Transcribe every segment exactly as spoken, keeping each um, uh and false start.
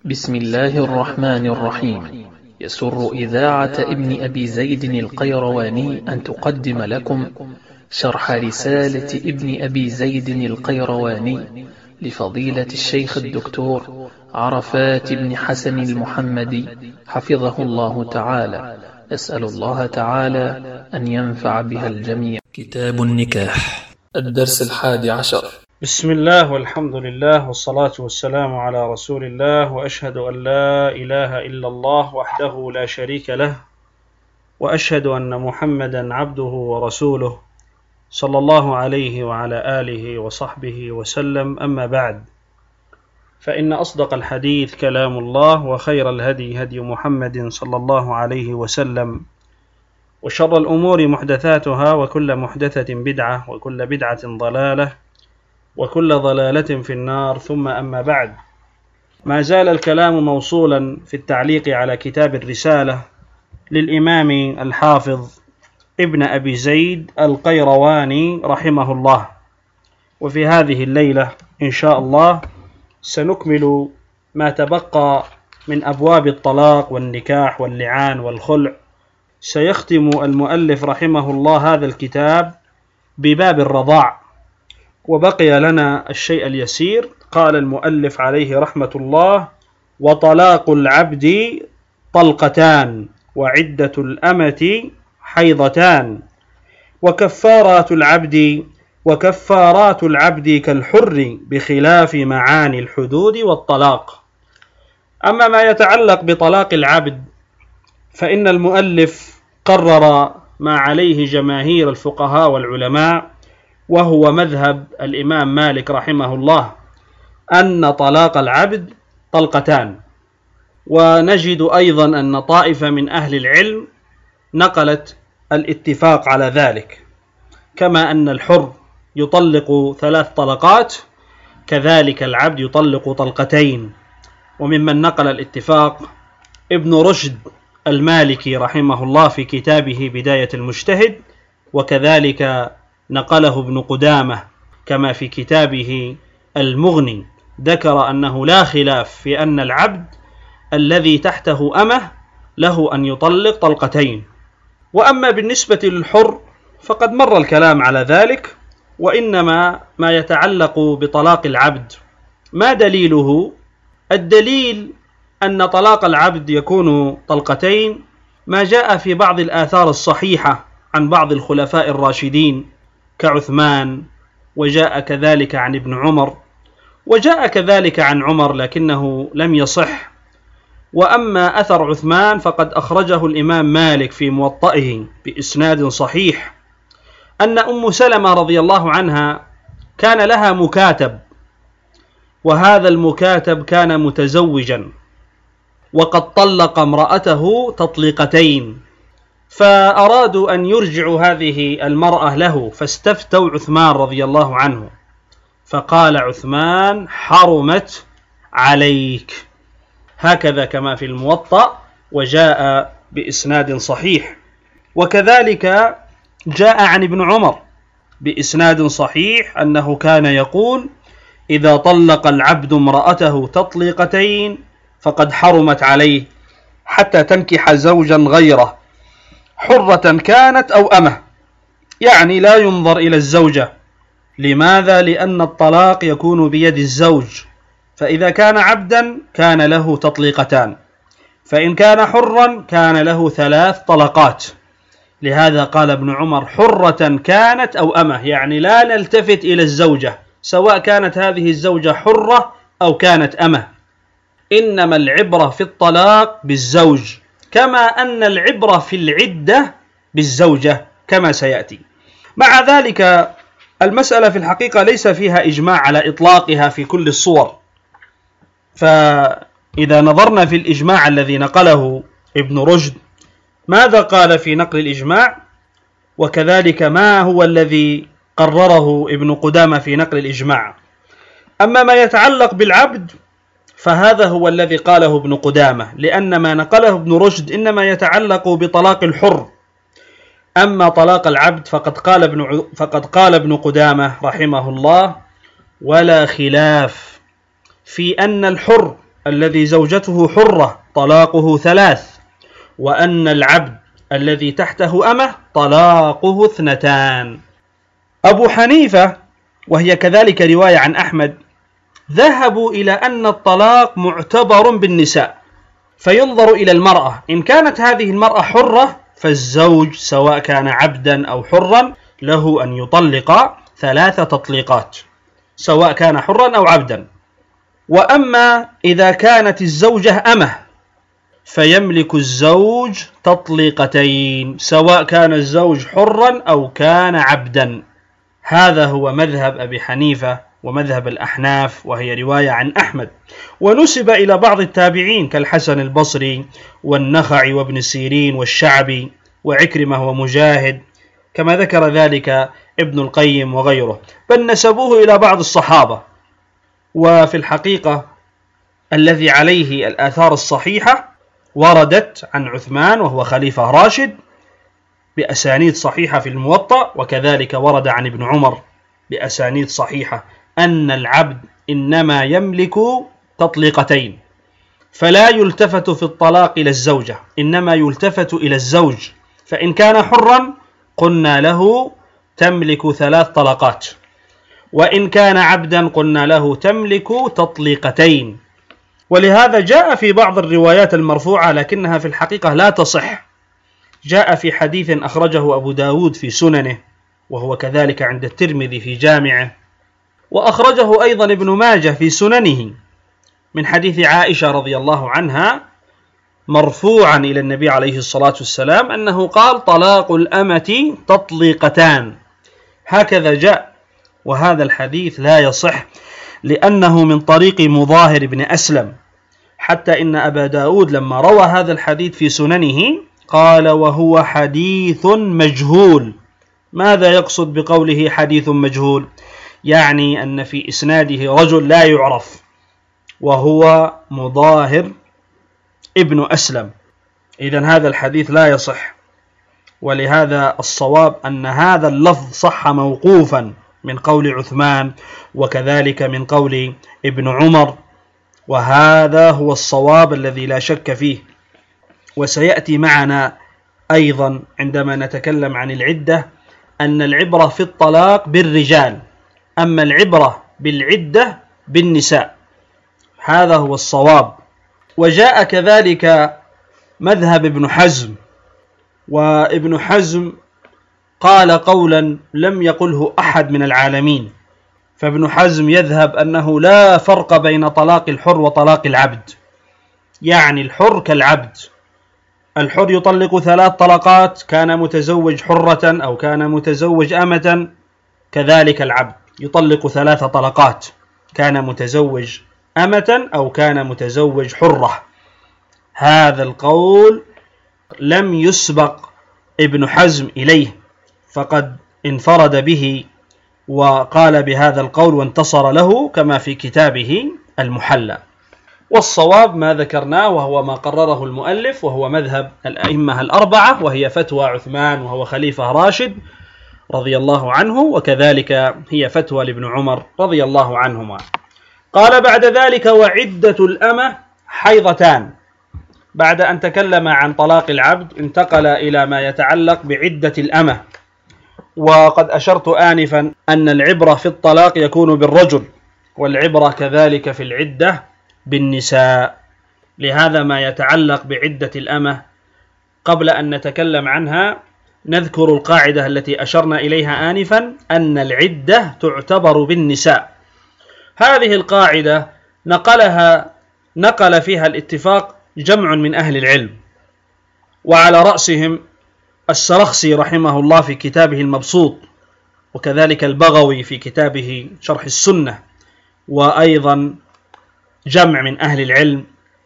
بسم الله الرحمن الرحيم. يسر إذاعة ابن أبي زيد القيرواني أن تقدم لكم شرح رسالة ابن أبي زيد القيرواني لفضيلة الشيخ الدكتور عرفات بن حسن المحمدي حفظه الله تعالى. أسأل الله تعالى أن ينفع بها الجميع. كتاب النكاح، الدرس الحادي عشر. بسم الله والحمد لله والصلاة والسلام على رسول الله، وأشهد أن لا إله إلا الله وحده لا شريك له، وأشهد أن محمدا عبده ورسوله صلى الله عليه وعلى آله وصحبه وسلم. أما بعد، فإن أصدق الحديث كلام الله، وخير الهدي هدي محمد صلى الله عليه وسلم، وشر الأمور محدثاتها، وكل محدثة بدعة، وكل بدعة ضلالة، وكل ضلالة في النار. ثم أما بعد، ما زال الكلام موصولا في التعليق على كتاب الرسالة للإمام الحافظ ابن أبي زيد القيرواني رحمه الله. وفي هذه الليلة إن شاء الله سنكمل ما تبقى من أبواب الطلاق والنكاح واللعان والخلع. سيختم المؤلف رحمه الله هذا الكتاب بباب الرضاع، وبقي لنا الشيء اليسير. قال المؤلف عليه رحمة الله: وطلاق العبد طلقتان، وعدة الأمة حيضتان، وكفارات العبد وكفارات العبد كالحر بخلاف معاني الحدود والطلاق. أما ما يتعلق بطلاق العبد فإن المؤلف قرر ما عليه جماهير الفقهاء والعلماء، وهو مذهب الإمام مالك رحمه الله، أن طلاق العبد طلقتان. ونجد أيضا أن طائفة من أهل العلم نقلت الاتفاق على ذلك، كما أن الحر يطلق ثلاث طلقات، كذلك العبد يطلق طلقتين. وممن نقل الاتفاق ابن رشد المالكي رحمه الله في كتابه بداية المجتهد، وكذلك نقله ابن قدامة كما في كتابه المغني، ذكر أنه لا خلاف في أن العبد الذي تحته أمه له أن يطلق طلقتين. وأما بالنسبة للحر فقد مر الكلام على ذلك، وإنما ما يتعلق بطلاق العبد ما دليله؟ الدليل أن طلاق العبد يكون طلقتين ما جاء في بعض الآثار الصحيحة عن بعض الخلفاء الراشدين كعثمان، وجاء كذلك عن ابن عمر، وجاء كذلك عن عمر لكنه لم يصح. وأما أثر عثمان فقد أخرجه الإمام مالك في موطئه بإسناد صحيح، أن أم سلمة رضي الله عنها كان لها مكاتب، وهذا المكاتب كان متزوجا وقد طلق امرأته تطليقتين، فأرادوا أن يرجعوا هذه المرأة له، فاستفتوا عثمان رضي الله عنه، فقال عثمان: حرمت عليك. هكذا كما في الموطأ، وجاء بإسناد صحيح. وكذلك جاء عن ابن عمر بإسناد صحيح أنه كان يقول: إذا طلق العبد امرأته تطليقتين فقد حرمت عليه حتى تنكح زوجا غيره، حرة كانت أو أمة، يعني لا ينظر إلى الزوجة. لماذا؟ لأن الطلاق يكون بيد الزوج، فإذا كان عبدا كان له تطليقتان، فإن كان حرا كان له ثلاث طلقات. لهذا قال ابن عمر: حرة كانت أو أمة، يعني لا نلتفت إلى الزوجة سواء كانت هذه الزوجة حرة أو كانت أمة، إنما العبرة في الطلاق بالزوج، كما أن العبرة في العدة بالزوجة كما سيأتي. مع ذلك المسألة في الحقيقة ليس فيها إجماع على إطلاقها في كل الصور، فإذا نظرنا في الإجماع الذي نقله ابن رشد ماذا قال في نقل الإجماع، وكذلك ما هو الذي قرره ابن قدامة في نقل الإجماع. أما ما يتعلق بالعبد فهذا هو الذي قاله ابن قدامة، لأن ما نقله ابن رشد إنما يتعلق بطلاق الحر. أما طلاق العبد فقد قال ابن فقد قال ابن قدامة رحمه الله: ولا خلاف في أن الحر الذي زوجته حرة طلاقه ثلاث، وأن العبد الذي تحته أمة طلاقه اثنتان. أبو حنيفة وهي كذلك رواية عن أحمد ذهبوا إلى أن الطلاق معتبر بالنساء، فينظر إلى المرأة، إن كانت هذه المرأة حرة فالزوج سواء كان عبدا أو حرا له أن يطلق ثلاث تطليقات سواء كان حرا أو عبدا. وأما إذا كانت الزوجة أمة فيملك الزوج تطليقتين سواء كان الزوج حرا أو كان عبدا. هذا هو مذهب أبي حنيفة ومذهب الأحناف، وهي رواية عن أحمد، ونسب إلى بعض التابعين كالحسن البصري والنخعي وابن سيرين والشعبي وعكرمة ومجاهد، كما ذكر ذلك ابن القيم وغيره، بل نسبوه إلى بعض الصحابة. وفي الحقيقة الذي عليه الآثار الصحيحة وردت عن عثمان وهو خليفة راشد بأسانيد صحيحة في الموطأ، وكذلك ورد عن ابن عمر بأسانيد صحيحة أن العبد إنما يملك تطليقتين، فلا يلتفت في الطلاق إلى الزوجة، إنما يلتفت إلى الزوج، فإن كان حرا قلنا له تملك ثلاث طلقات، وإن كان عبدا قلنا له تملك تطليقتين. ولهذا جاء في بعض الروايات المرفوعة لكنها في الحقيقة لا تصح، جاء في حديث أخرجه أبو داود في سننه، وهو كذلك عند الترمذي في جامعه، وأخرجه أيضا ابن ماجه في سننه من حديث عائشة رضي الله عنها مرفوعا إلى النبي عليه الصلاة والسلام أنه قال: طلاق الأمة تطليقتان، هكذا جاء. وهذا الحديث لا يصح لأنه من طريق مظاهر بن أسلم، حتى إن أبا داود لما روى هذا الحديث في سننه قال: وهو حديث مجهول. ماذا يقصد بقوله حديث مجهول؟ يعني أن في إسناده رجل لا يعرف وهو مظاهر ابن أسلم، إذن هذا الحديث لا يصح. ولهذا الصواب أن هذا اللفظ صح موقوفا من قول عثمان وكذلك من قول ابن عمر، وهذا هو الصواب الذي لا شك فيه. وسيأتي معنا أيضا عندما نتكلم عن العدة أن العبرة في الطلاق بالرجال، أما العبرة بالعدة بالنساء، هذا هو الصواب. وجاء كذلك مذهب ابن حزم، وابن حزم قال قولا لم يقله أحد من العالمين، فابن حزم يذهب أنه لا فرق بين طلاق الحر وطلاق العبد، يعني الحر كالعبد، الحر يطلق ثلاث طلقات كان متزوج حرة أو كان متزوج أمة، كذلك العبد يطلق ثلاث طلقات كان متزوج أمة أو كان متزوج حرة. هذا القول لم يسبق ابن حزم إليه، فقد انفرد به وقال بهذا القول وانتصر له كما في كتابه المحلى. والصواب ما ذكرناه وهو ما قرره المؤلف، وهو مذهب الأئمة الأربعة، وهي فتوى عثمان وهو خليفة راشد رضي الله عنه، وكذلك هي فتوى لابن عمر رضي الله عنهما. قال بعد ذلك: وعدة الأمة حيضتان. بعد أن تكلم عن طلاق العبد انتقل إلى ما يتعلق بعدة الأمة، وقد أشرت آنفا أن العبرة في الطلاق يكون بالرجل، والعبرة كذلك في العدة بالنساء. لهذا ما يتعلق بعدة الأمة قبل أن نتكلم عنها نذكر القاعدة التي أشرنا إليها آنفا أن العدة تعتبر بالنساء. هذه القاعدة نقلها نقل فيها الاتفاق جمع من أهل العلم، وعلى رأسهم السرخسي رحمه الله في كتابه المبسوط، وكذلك البغوي في كتابه شرح السنة، وأيضا جمع من أهل العلم.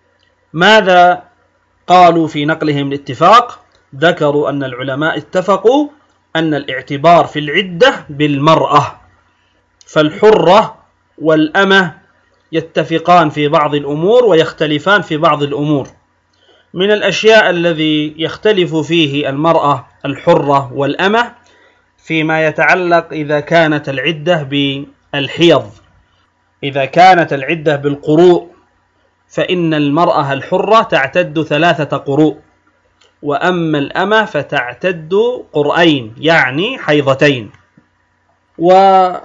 ماذا قالوا في نقلهم الاتفاق؟ ذكروا أن العلماء اتفقوا أن الاعتبار في العدة بالمرأة، فالحرة والأمة يتفقان في بعض الأمور ويختلفان في بعض الأمور. من الأشياء الذي يختلف فيه المرأة الحرة والأمة فيما يتعلق إذا كانت العدة بالحيض، إذا كانت العدة بالقروء فإن المرأة الحرة تعتد ثلاثة قروء، وأما الأمة فتعتد قرئين يعني حيضتين. وابن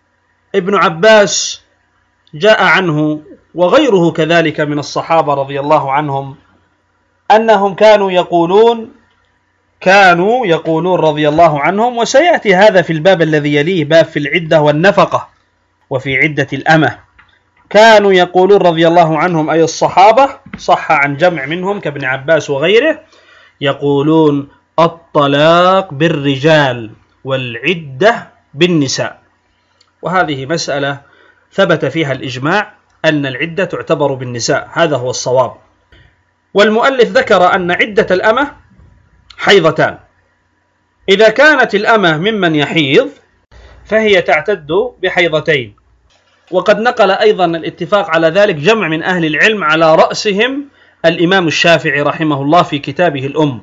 عباس جاء عنه وغيره كذلك من الصحابة رضي الله عنهم أنهم كانوا يقولون كانوا يقولون رضي الله عنهم، وسيأتي هذا في الباب الذي يليه، باب في العدة والنفقة وفي عدة الأمة. كانوا يقولون رضي الله عنهم أي الصحابة، صح عن جمع منهم كابن عباس وغيره، يقولون الطلاق بالرجال والعدة بالنساء. وهذه مسألة ثبت فيها الإجماع أن العدة تعتبر بالنساء، هذا هو الصواب. والمؤلف ذكر أن عدة الأمة حيضتان. إذا كانت الأمة ممن يحيض فهي تعتد بحيضتين. وقد نقل أيضا الاتفاق على ذلك جمع من أهل العلم، على رأسهم الإمام الشافعي رحمه الله في كتابه الأم،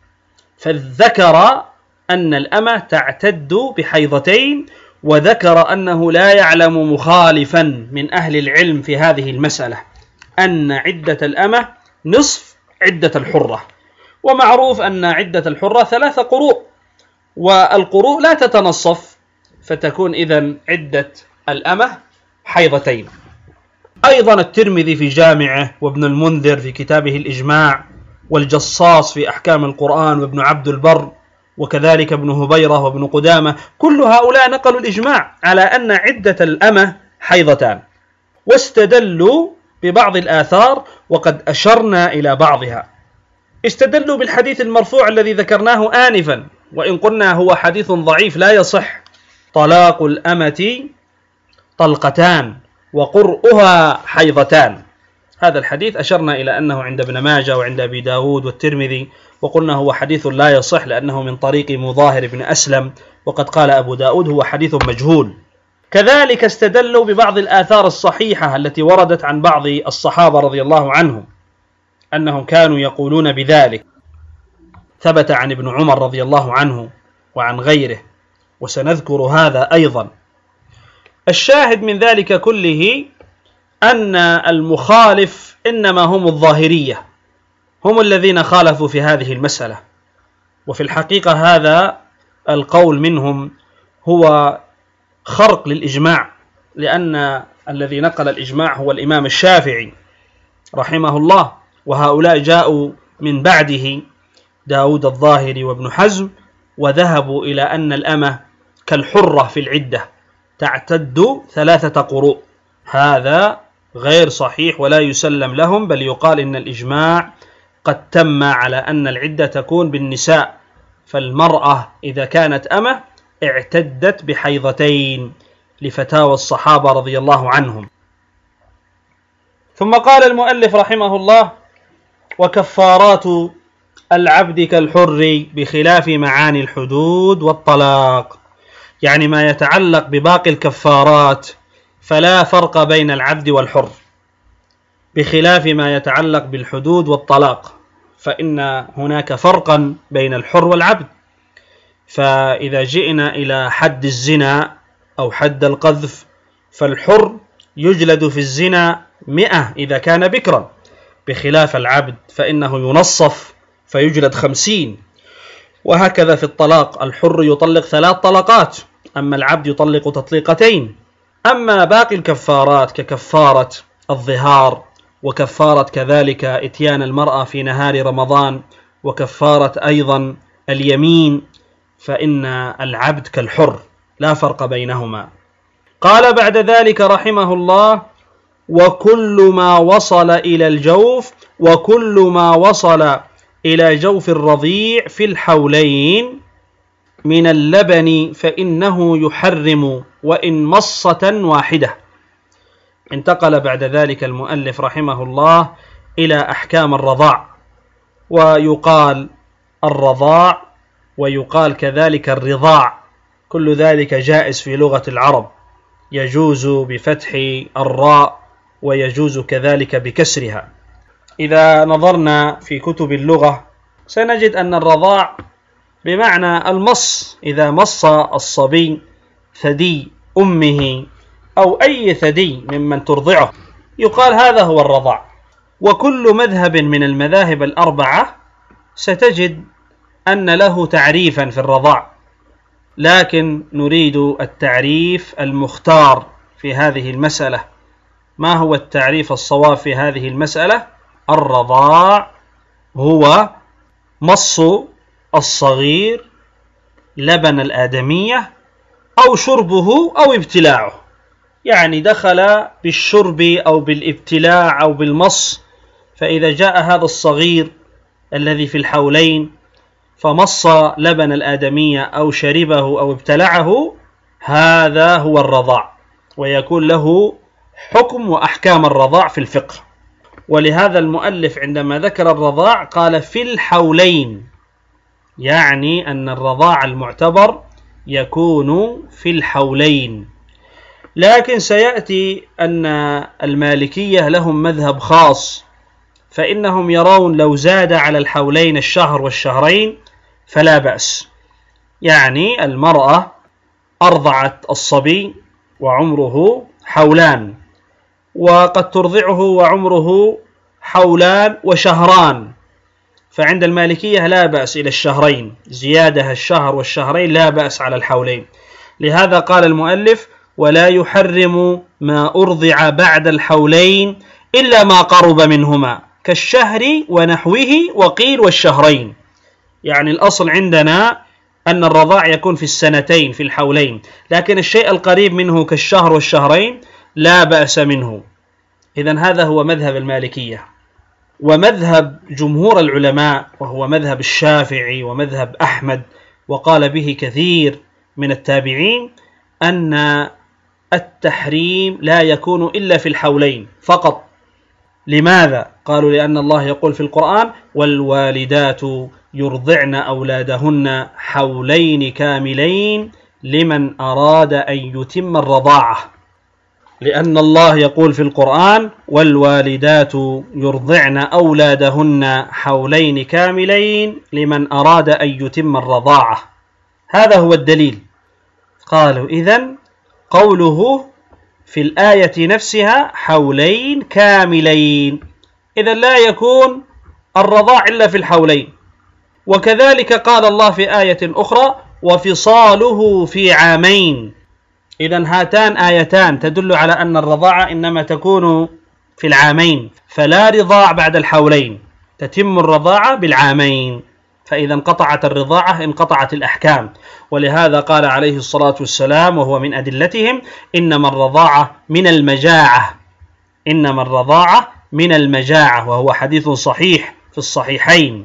فذكر أن الأمة تعتد بحيضتين، وذكر أنه لا يعلم مخالفا من أهل العلم في هذه المسألة، أن عدة الأمة نصف عدة الحرة. ومعروف أن عدة الحرة ثلاثة قروء، والقروء لا تتنصف، فتكون إذن عدة الأمة حيضتين. أيضا الترمذي في جامعه، وابن المنذر في كتابه الإجماع، والجصاص في أحكام القرآن، وابن عبد البر، وكذلك ابن هبيرة وابن قدامة، كل هؤلاء نقلوا الإجماع على أن عدة الأمة حيضتان، واستدلوا ببعض الآثار وقد أشرنا إلى بعضها. استدلوا بالحديث المرفوع الذي ذكرناه آنفا، وإن قلنا هو حديث ضعيف لا يصح: طلاق الأمة طلقتان وقرؤها حيضتان. هذا الحديث أشرنا إلى أنه عند ابن ماجه وعند أبي داود والترمذي، وقلنا هو حديث لا يصح لأنه من طريق مظاهر بن أسلم، وقد قال أبو داود هو حديث مجهول. كذلك استدلوا ببعض الآثار الصحيحة التي وردت عن بعض الصحابة رضي الله عنهم أنهم كانوا يقولون بذلك. ثبت عن ابن عمر رضي الله عنه وعن غيره، وسنذكر هذا أيضا. الشاهد من ذلك كله أن المخالف إنما هم الظاهرية، هم الذين خالفوا في هذه المسألة. وفي الحقيقة هذا القول منهم هو خرق للإجماع، لأن الذي نقل الإجماع هو الإمام الشافعي رحمه الله، وهؤلاء جاءوا من بعده داود الظاهري وابن حزم، وذهبوا إلى أن الأمة كالحرة في العدة تعتد ثلاثة قروء. هذا غير صحيح ولا يسلم لهم، بل يقال إن الإجماع قد تم على أن العدة تكون بالنساء، فالمرأة إذا كانت أمة اعتدت بحيضتين، لفتاوى الصحابة رضي الله عنهم. ثم قال المؤلف رحمه الله: وكفارات العبد كالحر بخلاف معاني الحدود والطلاق، يعني ما يتعلق بباقي الكفارات فلا فرق بين العبد والحر، بخلاف ما يتعلق بالحدود والطلاق، فإن هناك فرقا بين الحر والعبد. فإذا جئنا إلى حد الزنا أو حد القذف، فالحر يجلد في الزنا مئة إذا كان بكرا، بخلاف العبد فإنه ينصف فيجلد خمسين. وهكذا في الطلاق، الحر يطلق ثلاث طلقات، أما العبد يطلق تطليقتين. أما باقي الكفارات ككفارة الظهار، وكفارة كذلك إتيان المرأة في نهار رمضان، وكفارة أيضا اليمين، فإن العبد كالحر لا فرق بينهما. قال بعد ذلك رحمه الله: وكل ما وصل إلى الجوف وكل ما وصل إلى جوف الرضيع في الحولين من اللبن فإنه يحرم وإن مصة واحدة. انتقل بعد ذلك المؤلف رحمه الله إلى أحكام الرضاع، ويقال الرضاع ويقال كذلك الرضاع، كل ذلك جائز في لغة العرب، يجوز بفتح الراء ويجوز كذلك بكسرها. إذا نظرنا في كتب اللغة سنجد أن الرضاع بمعنى المص، إذا مص الصبي ثدي أمه أو أي ثدي ممن ترضعه يقال هذا هو الرضاع. وكل مذهب من المذاهب الأربعة ستجد أن له تعريفا في الرضاع، لكن نريد التعريف المختار في هذه المسألة. ما هو التعريف الصواب في هذه المسألة؟ الرضاع هو مص الصغير لبن الآدمية أو شربه أو ابتلاعه، يعني دخل بالشرب أو بالابتلاع أو بالمص. فإذا جاء هذا الصغير الذي في الحولين فمص لبن الآدمية أو شربه أو ابتلعه، هذا هو الرضاع، ويكون له حكم وأحكام الرضاع في الفقه. ولهذا المؤلف عندما ذكر الرضاع قال في الحولين، يعني أن الرضاع المعتبر يكون في الحولين. لكن سيأتي أن المالكية لهم مذهب خاص، فإنهم يرون لو زاد على الحولين الشهر والشهرين فلا بأس. يعني المرأة أرضعت الصبي وعمره حولان، وقد ترضعه وعمره حولان وشهران، فعند المالكية لا بأس إلى الشهرين، زيادة الشهر والشهرين لا بأس على الحولين. لهذا قال المؤلف ولا يحرم ما أرضع بعد الحولين إلا ما قرب منهما كالشهر ونحوه، وقيل والشهرين. يعني الأصل عندنا أن الرضاع يكون في السنتين في الحولين، لكن الشيء القريب منه كالشهر والشهرين لا بأس منه. إذن هذا هو مذهب المالكية. ومذهب جمهور العلماء وهو مذهب الشافعي ومذهب أحمد وقال به كثير من التابعين أن التحريم لا يكون إلا في الحولين فقط. لماذا؟ قالوا لأن الله يقول في القرآن والوالدات يرضعن أولادهن حولين كاملين لمن أراد أن يتم الرضاعة. لأن الله يقول في القرآن والوالدات يرضعن أولادهن حولين كاملين لمن أراد أن يتم الرضاعة. هذا هو الدليل. قالوا إذن قوله في الآية نفسها حولين كاملين، إذن لا يكون الرضاع إلا في الحولين. وكذلك قال الله في آية أخرى وفصاله في عامين. إذن هاتان آيتان تدل على أن الرضاعة إنما تكون في العامين، فلا رضاع بعد الحولين، تتم الرضاعة بالعامين، فإذا انقطعت الرضاعة انقطعت الأحكام. ولهذا قال عليه الصلاة والسلام وهو من أدلتهم إنما الرضاعة من المجاعة، إنما الرضاعة من المجاعة، وهو حديث صحيح في الصحيحين.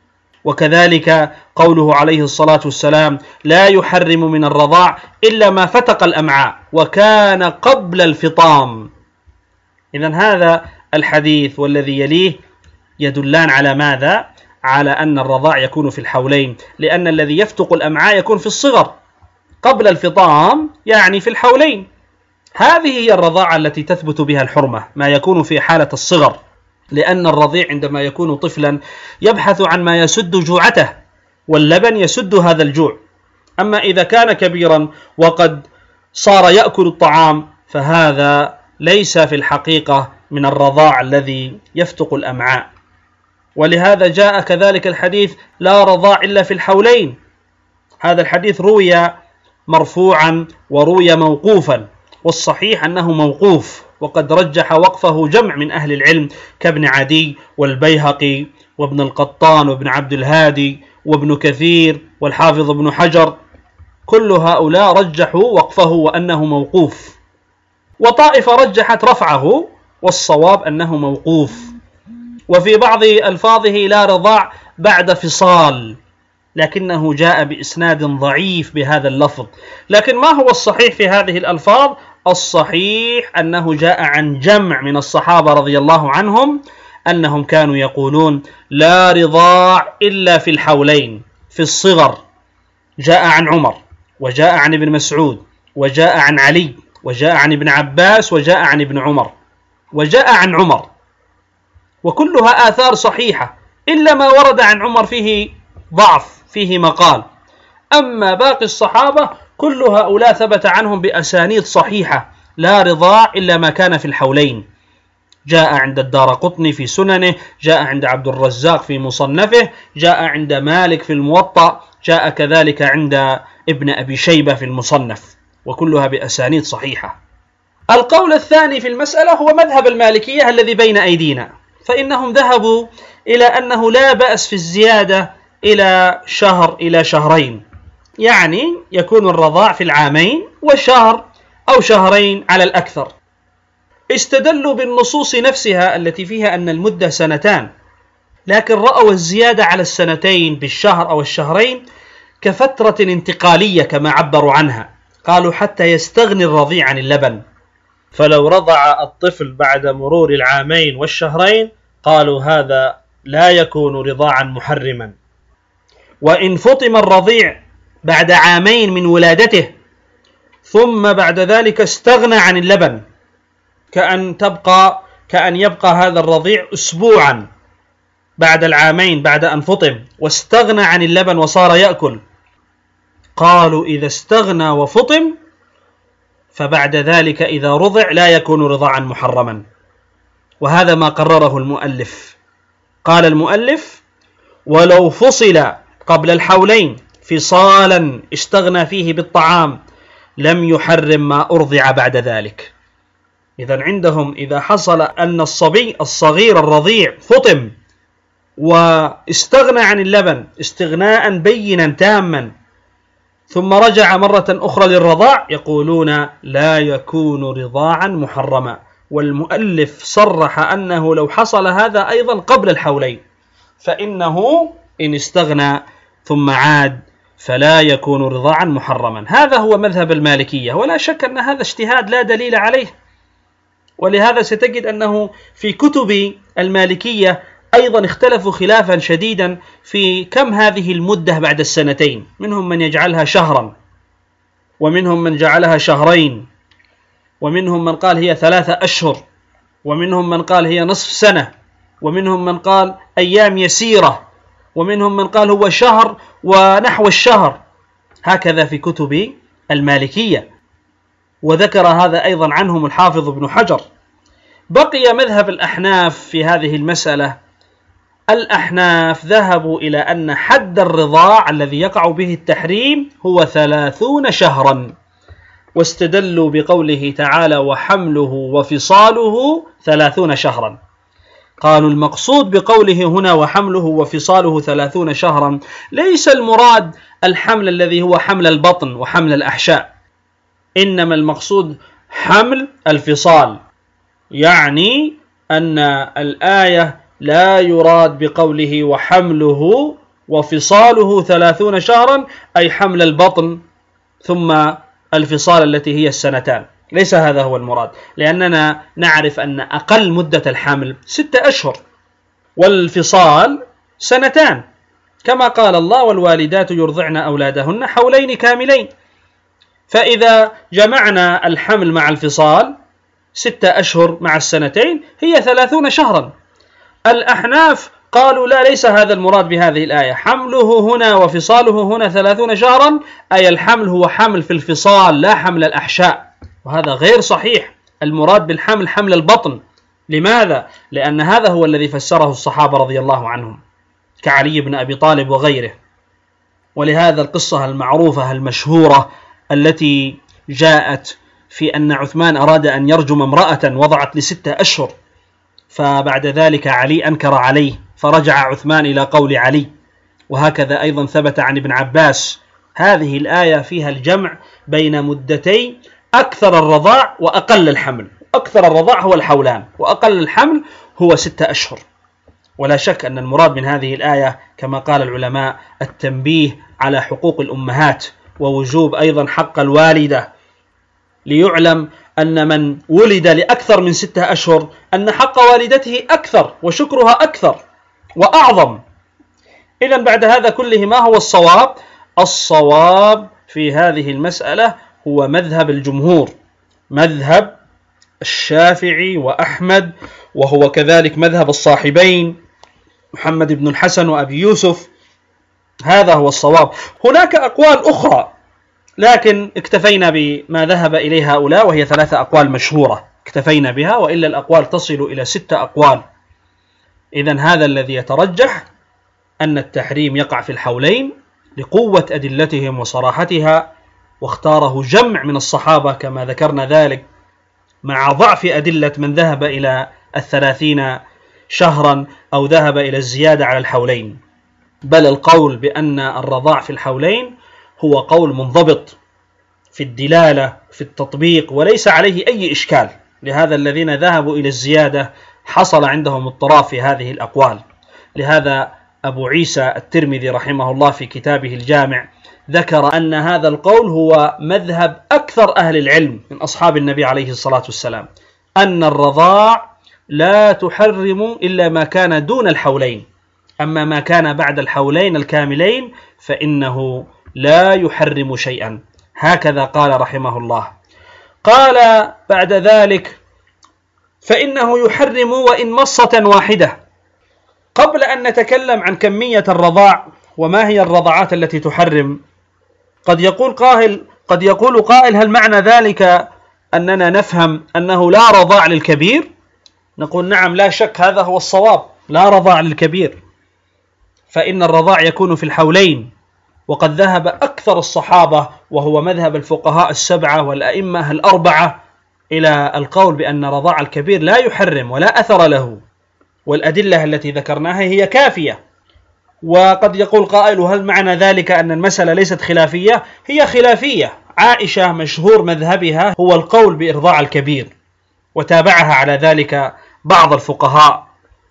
وكذلك قوله عليه الصلاة والسلام لا يحرم من الرضاع إلا ما فتق الأمعاء وكان قبل الفطام. إذن هذا الحديث والذي يليه يدلان على ماذا؟ على أن الرضاع يكون في الحولين، لأن الذي يفتق الأمعاء يكون في الصغر، قبل الفطام يعني في الحولين. هذه هي الرضاعة التي تثبت بها الحرمة، ما يكون في حالة الصغر، لأن الرضيع عندما يكون طفلا يبحث عن ما يسد جوعته، واللبن يسد هذا الجوع. أما إذا كان كبيرا وقد صار يأكل الطعام فهذا ليس في الحقيقة من الرضاع الذي يفتق الأمعاء. ولهذا جاء كذلك الحديث لا رضاع إلا في الحولين. هذا الحديث روي مرفوعا وروي موقوفا، والصحيح أنه موقوف، وقد رجح وقفه جمع من أهل العلم كابن عدي والبيهقي وابن القطان وابن عبد الهادي وابن كثير والحافظ ابن حجر، كل هؤلاء رجحوا وقفه وأنه موقوف، وطائفة رجحت رفعه والصواب أنه موقوف. وفي بعض ألفاظه لا رضاع بعد فصال، لكنه جاء بإسناد ضعيف بهذا اللفظ. لكن ما هو الصحيح في هذه الألفاظ؟ الصحيح أنه جاء عن جمع من الصحابة رضي الله عنهم أنهم كانوا يقولون لا رضاع إلا في الحولين في الصغر. جاء عن عمر وجاء عن ابن مسعود وجاء عن علي وجاء عن ابن عباس وجاء عن ابن عمر وجاء عن عمر، وكلها آثار صحيحة إلا ما ورد عن عمر فيه ضعف، فيه مقال. أما باقي الصحابة كل هؤلاء ثبت عنهم بأسانيد صحيحة لا رضاع إلا ما كان في الحولين. جاء عند الدارقطني في سننه، جاء عند عبد الرزاق في مصنفه، جاء عند مالك في الموطأ، جاء كذلك عند ابن أبي شيبة في المصنف، وكلها بأسانيد صحيحة. القول الثاني في المسألة هو مذهب المالكية الذي بين أيدينا، فإنهم ذهبوا إلى أنه لا بأس في الزيادة إلى شهر إلى شهرين، يعني يكون الرضاع في العامين وشهر أو شهرين على الأكثر. استدلوا بالنصوص نفسها التي فيها أن المدة سنتان، لكن رأوا الزيادة على السنتين بالشهر أو الشهرين كفترة انتقالية كما عبروا عنها، قالوا حتى يستغني الرضيع عن اللبن، فلو رضع الطفل بعد مرور العامين والشهرين قالوا هذا لا يكون رضاعا محرما. وإن فطم الرضيع بعد عامين من ولادته ثم بعد ذلك استغنى عن اللبن، كأن تبقى كأن يبقى هذا الرضيع أسبوعا بعد العامين بعد أن فطم واستغنى عن اللبن وصار يأكل، قالوا إذا استغنى وفطم فبعد ذلك إذا رضع لا يكون رضاعا محرما. وهذا ما قرره المؤلف. قال المؤلف: ولو فصل قبل الحولين فصالا استغنى فيه بالطعام لم يحرم ما أرضع بعد ذلك. إذن عندهم إذا حصل أن الصبي الصغير الرضيع فطم واستغنى عن اللبن استغناء بينا تاما ثم رجع مرة أخرى للرضاع، يقولون لا يكون رضاعا محرما. والمؤلف صرح أنه لو حصل هذا أيضا قبل الحولين فإنه إن استغنى ثم عاد فلا يكون رضاعا محرما. هذا هو مذهب المالكية، ولا شك أن هذا اجتهاد لا دليل عليه، ولهذا ستجد أنه في كتب المالكية أيضا اختلفوا خلافا شديدا في كم هذه المدة بعد السنتين، منهم من يجعلها شهرا، ومنهم من جعلها شهرين، ومنهم من قال هي ثلاثة أشهر، ومنهم من قال هي نصف سنة، ومنهم من قال أيام يسيرة، ومنهم من قال هو شهر ونحو الشهر، هكذا في كتب المالكية، وذكر هذا أيضا عنهم الحافظ ابن حجر. بقي مذهب الأحناف في هذه المسألة. الأحناف ذهبوا إلى أن حد الرضاع الذي يقع به التحريم هو ثلاثون شهرا، واستدلوا بقوله تعالى: وحمله وفصاله ثلاثون شهرا. قالوا المقصود بقوله هنا وحمله وفصاله ثلاثون شهرا ليس المراد الحمل الذي هو حمل البطن وحمل الأحشاء، إنما المقصود حمل الفصال، يعني أن الآية لا يراد بقوله وحمله وفصاله ثلاثون شهرا أي حمل البطن ثم الفصال التي هي السنتان، ليس هذا هو المراد، لأننا نعرف أن أقل مدة الحمل ستة أشهر والفصال سنتان، كما قال الله: والوالدات يرضعن أولادهن حولين كاملين. فإذا جمعنا الحمل مع الفصال ستة أشهر مع السنتين هي ثلاثون شهرا. الأحناف قالوا لا، ليس هذا المراد بهذه الآية، حمله هنا وفصاله هنا ثلاثون شهرا أي الحمل هو حمل في الفصال لا حمل الأحشاء، وهذا غير صحيح. المراد بالحمل حمل البطن. لماذا؟ لأن هذا هو الذي فسره الصحابة رضي الله عنهم كعلي بن أبي طالب وغيره. ولهذا القصة المعروفة المشهورة التي جاءت في أن عثمان أراد أن يرجم امرأة وضعت لستة أشهر، فبعد ذلك علي أنكر عليه فرجع عثمان إلى قول علي. وهكذا أيضا ثبت عن ابن عباس. هذه الآية فيها الجمع بين مدتي أكثر الرضاع وأقل الحمل. أكثر الرضاع هو الحولان، وأقل الحمل هو ستة أشهر. ولا شك أن المراد من هذه الآية كما قال العلماء التنبيه على حقوق الأمهات ووجوب أيضا حق الوالدة، ليعلم أن من ولد لأكثر من ستة أشهر أن حق والدته أكثر وشكرها أكثر وأعظم. إذن بعد هذا كله ما هو الصواب؟ الصواب في هذه المسألة هو مذهب الجمهور، مذهب الشافعي وأحمد، وهو كذلك مذهب الصاحبين محمد بن الحسن وأبي يوسف. هذا هو الصواب. هناك أقوال أخرى لكن اكتفينا بما ذهب إليه هؤلاء، وهي ثلاثة أقوال مشهورة اكتفينا بها، وإلا الأقوال تصل إلى ستة أقوال. إذن هذا الذي يترجح أن التحريم يقع في الحولين لقوة أدلتهم وصراحتها، واختاره جمع من الصحابة كما ذكرنا ذلك، مع ضعف أدلة من ذهب إلى الثلاثين شهرا أو ذهب إلى الزيادة على الحولين. بل القول بأن الرضاع في الحولين هو قول منضبط في الدلالة في التطبيق وليس عليه أي إشكال. لهذا الذين ذهبوا إلى الزيادة حصل عندهم اضطراب في هذه الأقوال. لهذا أبو عيسى الترمذي رحمه الله في كتابه الجامع ذكر أن هذا القول هو مذهب أكثر أهل العلم من أصحاب النبي عليه الصلاة والسلام، أن الرضاع لا تحرم إلا ما كان دون الحولين، أما ما كان بعد الحولين الكاملين فإنه لا يحرم شيئا. هكذا قال رحمه الله. قال بعد ذلك: فإنه يحرم وإن مصة واحدة. قبل أن نتكلم عن كمية الرضاع وما هي الرضاعات التي تحرم، قد يقول قائل قد يقول قائل: هل معنى ذلك أننا نفهم أنه لا رضاع للكبير؟ نقول: نعم، لا شك، هذا هو الصواب، لا رضاع للكبير، فإن الرضاع يكون في الحولين. وقد ذهب أكثر الصحابة وهو مذهب الفقهاء السبعة والأئمة الأربعة إلى القول بأن رضاع الكبير لا يحرم ولا أثر له، والأدلة التي ذكرناها هي كافية. وقد يقول قائل: هل معنى ذلك أن المسألة ليست خلافية؟ هي خلافية. عائشة مشهور مذهبها هو القول بإرضاع الكبير، وتابعها على ذلك بعض الفقهاء،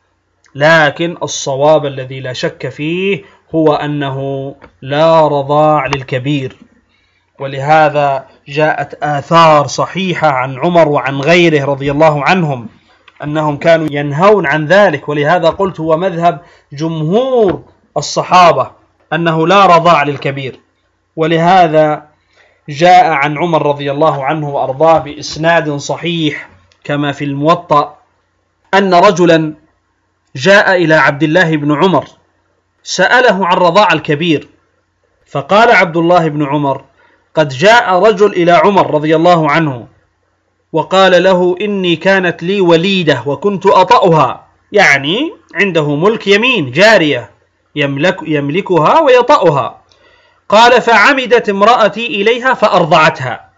لكن الصواب الذي لا شك فيه هو أنه لا رضاع للكبير. ولهذا جاءت آثار صحيحة عن عمر وعن غيره رضي الله عنهم أنهم كانوا ينهون عن ذلك، ولهذا قلت هو مذهب جمهور الصحابة أنه لا رضاع للكبير. ولهذا جاء عن عمر رضي الله عنه وأرضاه بإسناد صحيح كما في الموطأ أن رجلا جاء إلى عبد الله بن عمر سأله عن رضاع الكبير، فقال عبد الله بن عمر: قد جاء رجل إلى عمر رضي الله عنه وقال له: إني كانت لي وليدة وكنت أطأها، يعني عنده ملك يمين، جارية يملك يملكها ويطأها. قال: فعمدت امرأتي إليها فأرضعتها.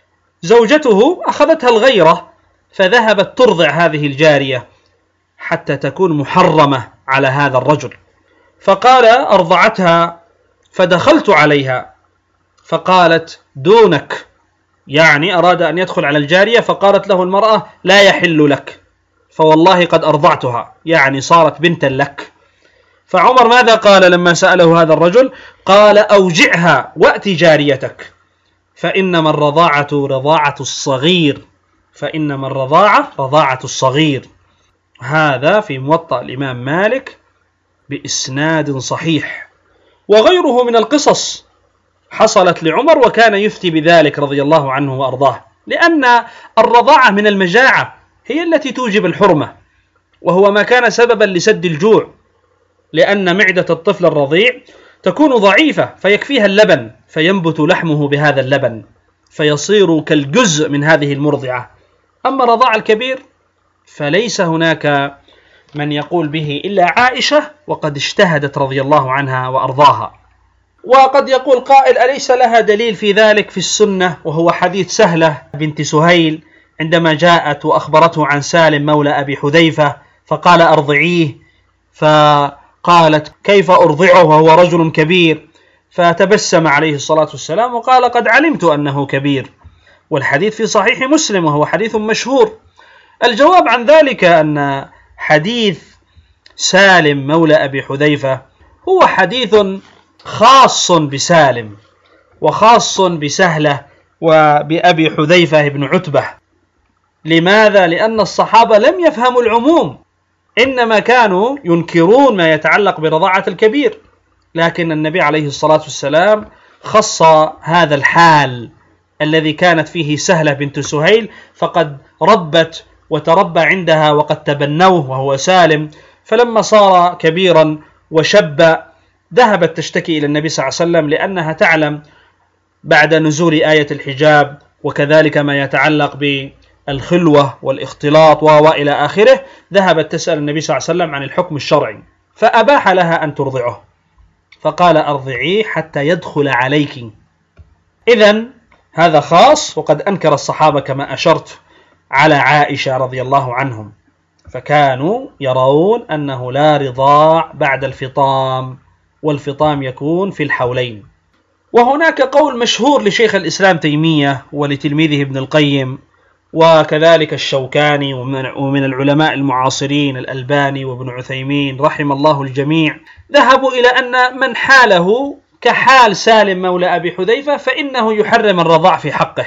زوجته أخذتها الغيرة فذهبت ترضع هذه الجارية حتى تكون محرمة على هذا الرجل. فقال: أرضعتها فدخلت عليها فقالت: دونك، يعني أراد أن يدخل على الجارية، فقالت له المرأة: لا يحل لك، فوالله قد أرضعتها، يعني صارت بنتا لك. فعمر ماذا قال لما سأله هذا الرجل؟ قال: أوجعها وأت جاريتك، فإنما الرضاعة رضاعة الصغير، فإنما الرضاعة رضاعة الصغير. هذا في موطأ الإمام مالك بإسناد صحيح. وغيره من القصص حصلت لعمر وكان يفتي بذلك رضي الله عنه وأرضاه، لأن الرضاعة من المجاعة هي التي توجب الحرمة، وهو ما كان سببا لسد الجوع، لأن معدة الطفل الرضيع تكون ضعيفة فيكفيها اللبن، فينبت لحمه بهذا اللبن فيصير كالجزء من هذه المرضعة. أما رضاع الكبير فليس هناك من يقول به إلا عائشة، وقد اجتهدت رضي الله عنها وأرضاها. وقد يقول قائل: أليس لها دليل في ذلك في السنة، وهو حديث سهلة بنت سهيل عندما جاءت وأخبرته عن سالم مولى أبي حذيفة فقال: أرضعيه، فقالت: كيف أرضعه وهو رجل كبير؟ فتبسم عليه الصلاة والسلام وقال: قد علمت أنه كبير. والحديث في صحيح مسلم وهو حديث مشهور. الجواب عن ذلك أن حديث سالم مولى أبي حذيفة هو حديث خاص بسالم وخاص بسهلة وبأبي حذيفة بن عتبة. لماذا؟ لأن الصحابة لم يفهموا العموم، إنما كانوا ينكرون ما يتعلق برضاعة الكبير، لكن النبي عليه الصلاة والسلام خص هذا الحال الذي كانت فيه سهلة بنت سهيل، فقد ربت وتربى عندها وقد تبنوه وهو سالم، فلما صار كبيرا وشب ذهبت تشتكي إلى النبي صلى الله عليه وسلم، لأنها تعلم بعد نزول آية الحجاب وكذلك ما يتعلق الخلوة والاختلاط وإلى آخره، ذهبت تسأل النبي صلى الله عليه وسلم عن الحكم الشرعي، فأباح لها أن ترضعه، فقال أرضعيه حتى يدخل عليك. إذن هذا خاص، وقد أنكر الصحابة كما أشرت على عائشة رضي الله عنهم، فكانوا يرون أنه لا رضاع بعد الفطام، والفطام يكون في الحولين. وهناك قول مشهور لشيخ الإسلام تيمية ولتلميذه ابن القيم وكذلك الشوكاني ومن العلماء المعاصرين الألباني وابن عثيمين رحم الله الجميع، ذهبوا إلى أن من حاله كحال سالم مولى أبي حذيفة فإنه يحرم الرضاع في حقه،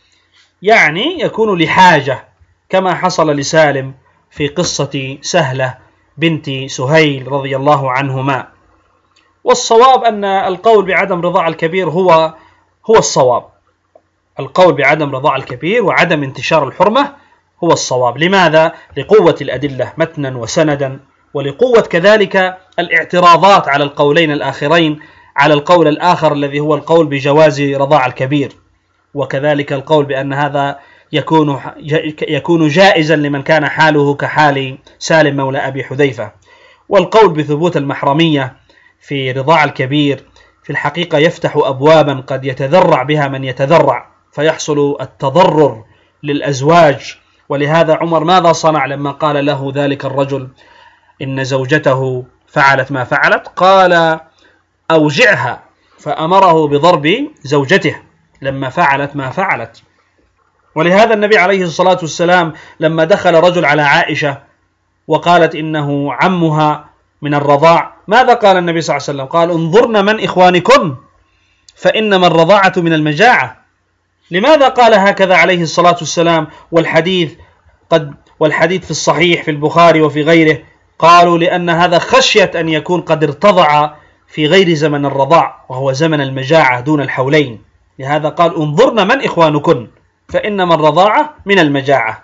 يعني يكون لحاجة كما حصل لسالم في قصة سهلة بنت سهيل رضي الله عنهما. والصواب أن القول بعدم رضاع الكبير هو هو الصواب، القول بعدم رضاع الكبير وعدم انتشار الحرمة هو الصواب. لماذا؟ لقوة الأدلة متنا وسندا، ولقوة كذلك الاعتراضات على القولين الآخرين، على القول الآخر الذي هو القول بجواز رضاع الكبير، وكذلك القول بأن هذا يكون يكون جائزا لمن كان حاله كحال سالم مولى أبي حذيفة. والقول بثبوت المحرمية في رضاع الكبير في الحقيقة يفتح أبوابا قد يتذرع بها من يتذرع، فيحصل التضرر للأزواج. ولهذا عمر ماذا صنع لما قال له ذلك الرجل إن زوجته فعلت ما فعلت؟ قال أوجعها، فأمره بضرب زوجته لما فعلت ما فعلت. ولهذا النبي عليه الصلاة والسلام لما دخل رجل على عائشة وقالت إنه عمها من الرضاع، ماذا قال النبي صلى الله عليه وسلم؟ قال انظرن من إخوانكن فإنما الرضاعة من المجاعة. لماذا قال هكذا عليه الصلاة والسلام والحديث قد والحديث في الصحيح في البخاري وفي غيره؟ قالوا لأن هذا خشية أن يكون قد ارتضع في غير زمن الرضاع وهو زمن المجاعة دون الحولين، لهذا قال انظرن من إخوانكن فإنما الرضاعة من المجاعة.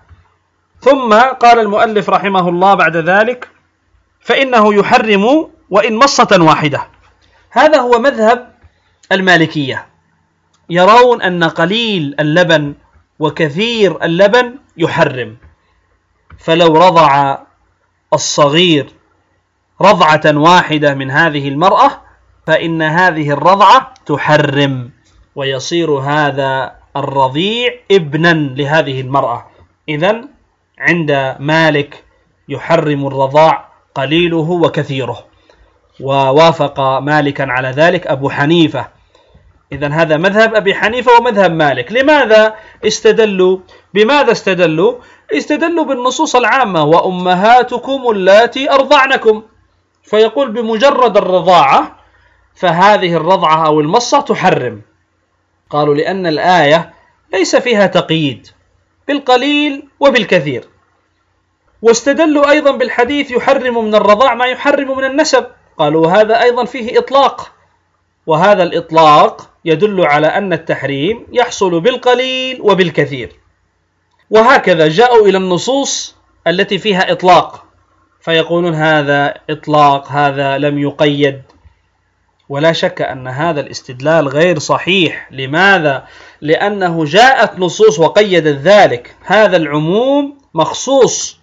ثم قال المؤلف رحمه الله بعد ذلك فإنه يحرم وإن مصة واحدة. هذا هو مذهب المالكية، يرون أن قليل اللبن وكثير اللبن يحرم، فلو رضع الصغير رضعة واحدة من هذه المرأة فإن هذه الرضعة تحرم، ويصير هذا الرضيع ابنا لهذه المرأة. إذن عند مالك يحرم الرضاع قليله وكثيره، ووافق مالكا على ذلك أبو حنيفة. إذن هذا مذهب أبي حنيفة ومذهب مالك. لماذا استدلوا؟ بماذا استدلوا؟ استدلوا بالنصوص العامة وأمهاتكم اللاتي أرضعنكم، فيقول بمجرد الرضاعة فهذه الرضعة أو المصة تحرم. قالوا لأن الآية ليس فيها تقييد بالقليل وبالكثير. واستدلوا أيضا بالحديث يحرم من الرضاع ما يحرم من النسب، قالوا هذا أيضا فيه إطلاق، وهذا الإطلاق يدل على أن التحريم يحصل بالقليل وبالكثير. وهكذا جاءوا إلى النصوص التي فيها إطلاق فيقولون هذا إطلاق، هذا لم يقيد. ولا شك أن هذا الاستدلال غير صحيح. لماذا؟ لأنه جاءت نصوص وقيدت ذلك، هذا العموم مخصوص،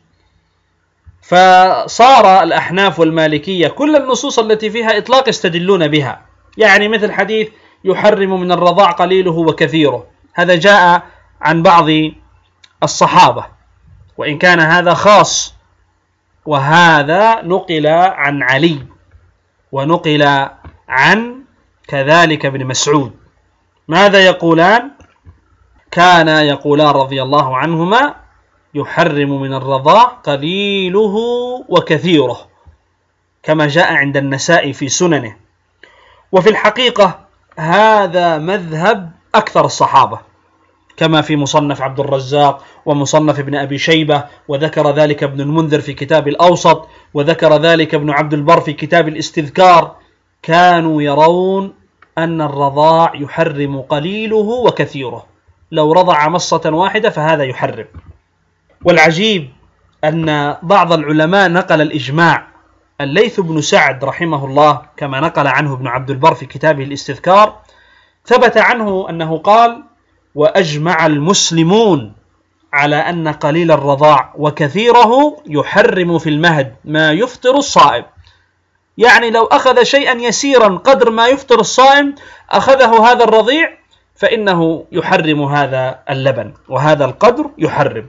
فصار الأحناف والمالكية كل النصوص التي فيها إطلاق يستدلون بها، يعني مثل حديث يحرم من الرضاع قليله وكثيره، هذا جاء عن بعض الصحابة وإن كان هذا خاص، وهذا نقل عن علي ونقل عن كذلك ابن مسعود. ماذا يقولان؟ كان يقولان رضي الله عنهما يحرم من الرضاع قليله وكثيره، كما جاء عند النسائي في سننه. وفي الحقيقة هذا مذهب أكثر الصحابة، كما في مصنف عبد الرزاق ومصنف ابن أبي شيبة، وذكر ذلك ابن المنذر في كتاب الأوسط، وذكر ذلك ابن عبد البر في كتاب الاستذكار. كانوا يرون أن الرضاع يحرم قليله وكثيره، لو رضع مصة واحدة فهذا يحرم. والعجيب أن بعض العلماء نقل الإجماع. الليث بن سعد رحمه الله كما نقل عنه ابن عبد البر في كتابه الاستذكار، ثبت عنه أنه قال: وأجمع المسلمون على أن قليل الرضاع وكثيره يحرم في المهد ما يفطر الصائم. يعني لو أخذ شيئا يسيرا قدر ما يفطر الصائم أخذه هذا الرضيع فإنه يحرم هذا اللبن، وهذا القدر يحرم.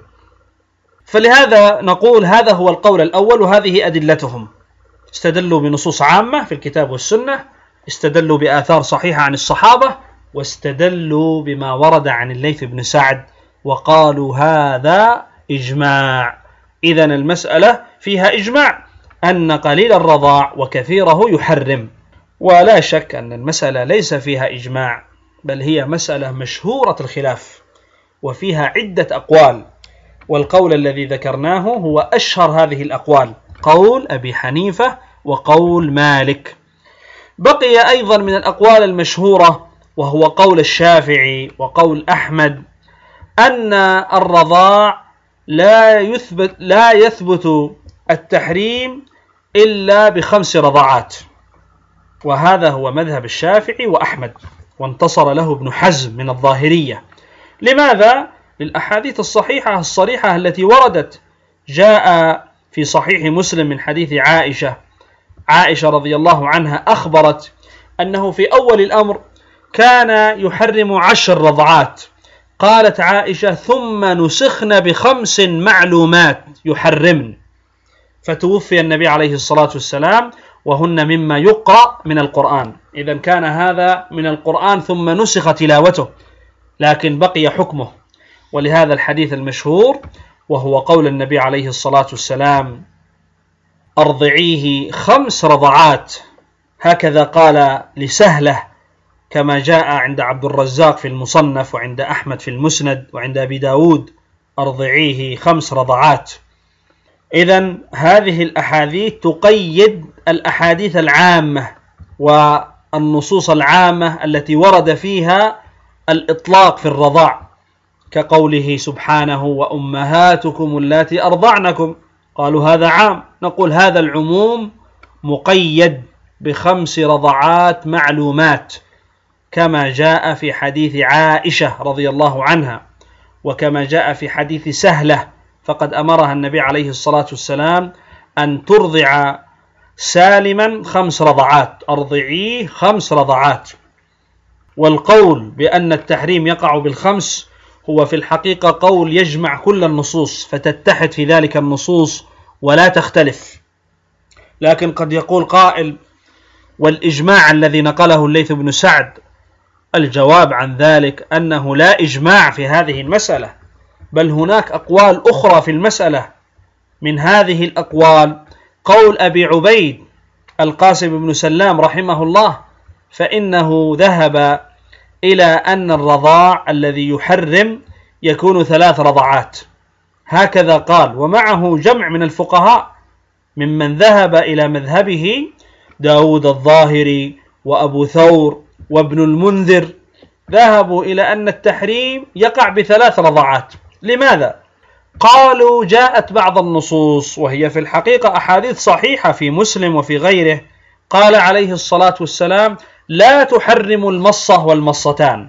فلهذا نقول هذا هو القول الأول، وهذه أدلتهم. استدلوا بنصوص عامة في الكتاب والسنة، استدلوا بآثار صحيحة عن الصحابة، واستدلوا بما ورد عن الليث بن سعد وقالوا هذا إجماع. إذن المسألة فيها إجماع أن قليل الرضاع وكثيره يحرم. ولا شك أن المسألة ليس فيها إجماع، بل هي مسألة مشهورة الخلاف وفيها عدة أقوال، والقول الذي ذكرناه هو أشهر هذه الأقوال، قول أبي حنيفة وقول مالك. بقي أيضا من الأقوال المشهورة وهو قول الشافعي وقول أحمد أن الرضاع لا يثبت لا يثبت التحريم إلا بخمس رضعات، وهذا هو مذهب الشافعي وأحمد، وانتصر له ابن حزم من الظاهرية. لماذا؟ للأحاديث الصحيحة الصريحة التي وردت. جاء في صحيح مسلم من حديث عائشة عائشة رضي الله عنها أخبرت أنه في أول الأمر كان يحرم عشر رضعات. قالت عائشة ثم نسخن بخمس معلومات يحرمن، فتوفي النبي عليه الصلاة والسلام وهن مما يقرأ من القرآن. إذن كان هذا من القرآن ثم نسخ تلاوته، لكن بقي حكمه. ولهذا الحديث المشهور وهو قول النبي عليه الصلاة والسلام أرضعيه خمس رضعات، هكذا قال لسهلة كما جاء عند عبد الرزاق في المصنف وعند أحمد في المسند وعند أبي داود، أرضعيه خمس رضعات. إذن هذه الأحاديث تقيد الأحاديث العامة والنصوص العامة التي ورد فيها الإطلاق في الرضاع، كقوله سبحانه وأمهاتكم اللاتي أرضعنكم، قالوا هذا عام، نقول هذا العموم مقيد بخمس رضعات معلومات، كما جاء في حديث عائشة رضي الله عنها، وكما جاء في حديث سهلة، فقد أمرها النبي عليه الصلاة والسلام أن ترضع سالما خمس رضعات، أرضعيه خمس رضعات. والقول بأن التحريم يقع بالخمس هو في الحقيقة قول يجمع كل النصوص، فتتحد في ذلك النصوص ولا تختلف. لكن قد يقول قائل والإجماع الذي نقله الليث بن سعد، الجواب عن ذلك أنه لا إجماع في هذه المسألة، بل هناك أقوال أخرى في المسألة. من هذه الأقوال قول أبي عبيد القاسم بن سلام رحمه الله، فإنه ذهب إلى أن الرضاع الذي يحرم يكون ثلاث رضعات، هكذا قال. ومعه جمع من الفقهاء ممن ذهب إلى مذهبه، داود الظاهري وأبو ثور وابن المنذر، ذهبوا إلى أن التحريم يقع بثلاث رضعات. لماذا؟ قالوا جاءت بعض النصوص وهي في الحقيقة أحاديث صحيحة في مسلم وفي غيره، قال عليه الصلاة والسلام لا تحرم المصة والمصتان،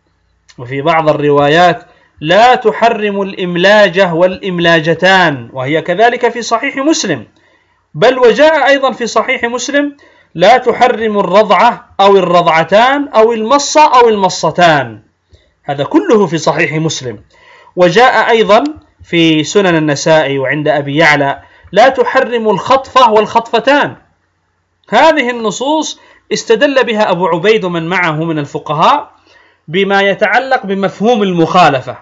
وفي بعض الروايات لا تحرم الإملاجة والإملاجتان، وهي كذلك في صحيح مسلم. بل وجاء أيضا في صحيح مسلم لا تحرم الرضعة أو الرضعتان أو المصة أو المصتان، هذا كله في صحيح مسلم. وجاء أيضا في سنن النسائي وعند أبي يعلى لا تحرم الخطفة والخطفتان. هذه النصوص استدل بها أبو عبيد ومن معه من الفقهاء بما يتعلق بمفهوم المخالفة.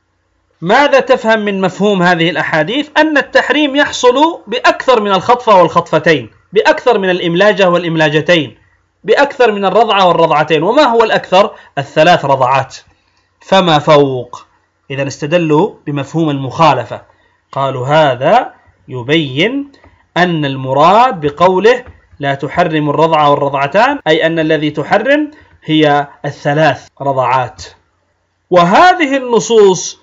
ماذا تفهم من مفهوم هذه الأحاديث؟ أن التحريم يحصل بأكثر من الخطفة والخطفتين، بأكثر من الإملاجة والإملاجتين، بأكثر من الرضعة والرضعتين. وما هو الأكثر؟ الثلاث رضعات فما فوق. إذا استدلوا بمفهوم المخالفة، قالوا هذا يبين أن المراد بقوله لا تحرم الرضعة والرضعتان أي أن الذي تحرم هي الثلاث رضعات. وهذه النصوص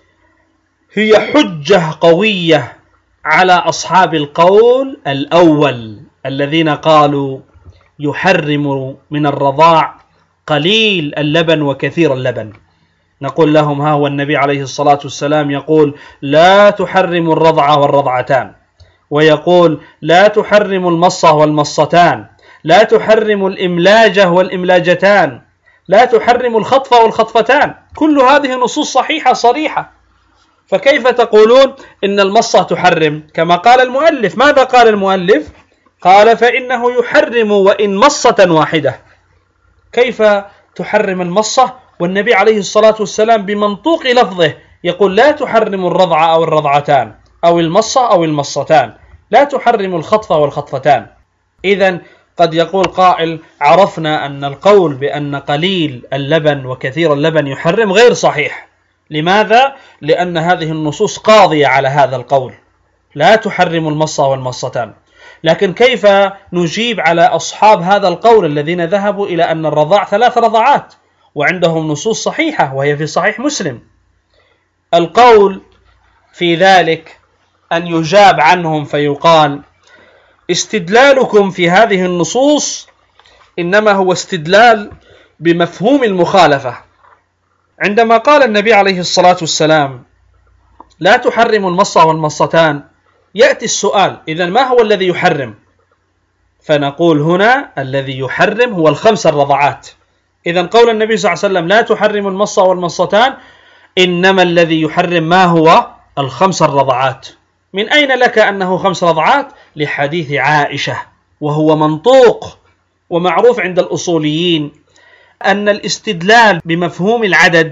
هي حجة قوية على أصحاب القول الأول الذين قالوا يحرم من الرضاع قليل اللبن وكثير اللبن. نقول لهم ها هو النبي عليه الصلاة والسلام يقول لا تحرم الرضع والرضعتان، ويقول لا تحرم المصة والمصتان، لا تحرم الإملاجة والإملاجتان، لا تحرم الخطفة والخطفتان. كل هذه نصوص صحيحة صريحة، فكيف تقولون إن المصة تحرم كما قال المؤلف؟ ماذا قال المؤلف؟ قال فإنه يحرم وإن مصة واحدة. كيف تحرم المصة والنبي عليه الصلاة والسلام بمنطوق لفظه يقول لا تحرم الرضع أو الرضعتان أو المصة أو المصتان، لا تحرم الخطفة والخطفتان؟ إذن قد يقول قائل عرفنا أن القول بأن قليل اللبن وكثير اللبن يحرم غير صحيح. لماذا؟ لأن هذه النصوص قاضية على هذا القول، لا تحرم المصة والمصتان. لكن كيف نجيب على أصحاب هذا القول الذين ذهبوا إلى أن الرضاع ثلاث رضعات وعندهم نصوص صحيحة وهي في صحيح مسلم؟ القول في ذلك أن يجاب عنهم فيقال استدلالكم في هذه النصوص إنما هو استدلال بمفهوم المخالفة. عندما قال النبي عليه الصلاة والسلام لا تحرم المصة والمصتان، يأتي السؤال إذن ما هو الذي يحرم؟ فنقول هنا الذي يحرم هو الخمس الرضعات. إذن قول النبي صلى الله عليه وسلم لا تحرم المصة والمصتان إنما الذي يحرم ما هو؟ الخمس الرضعات. من أين لك أنه خمس رضعات؟ لحديث عائشة، وهو منطوق ومعروف عند الأصوليين أن الاستدلال بمفهوم العدد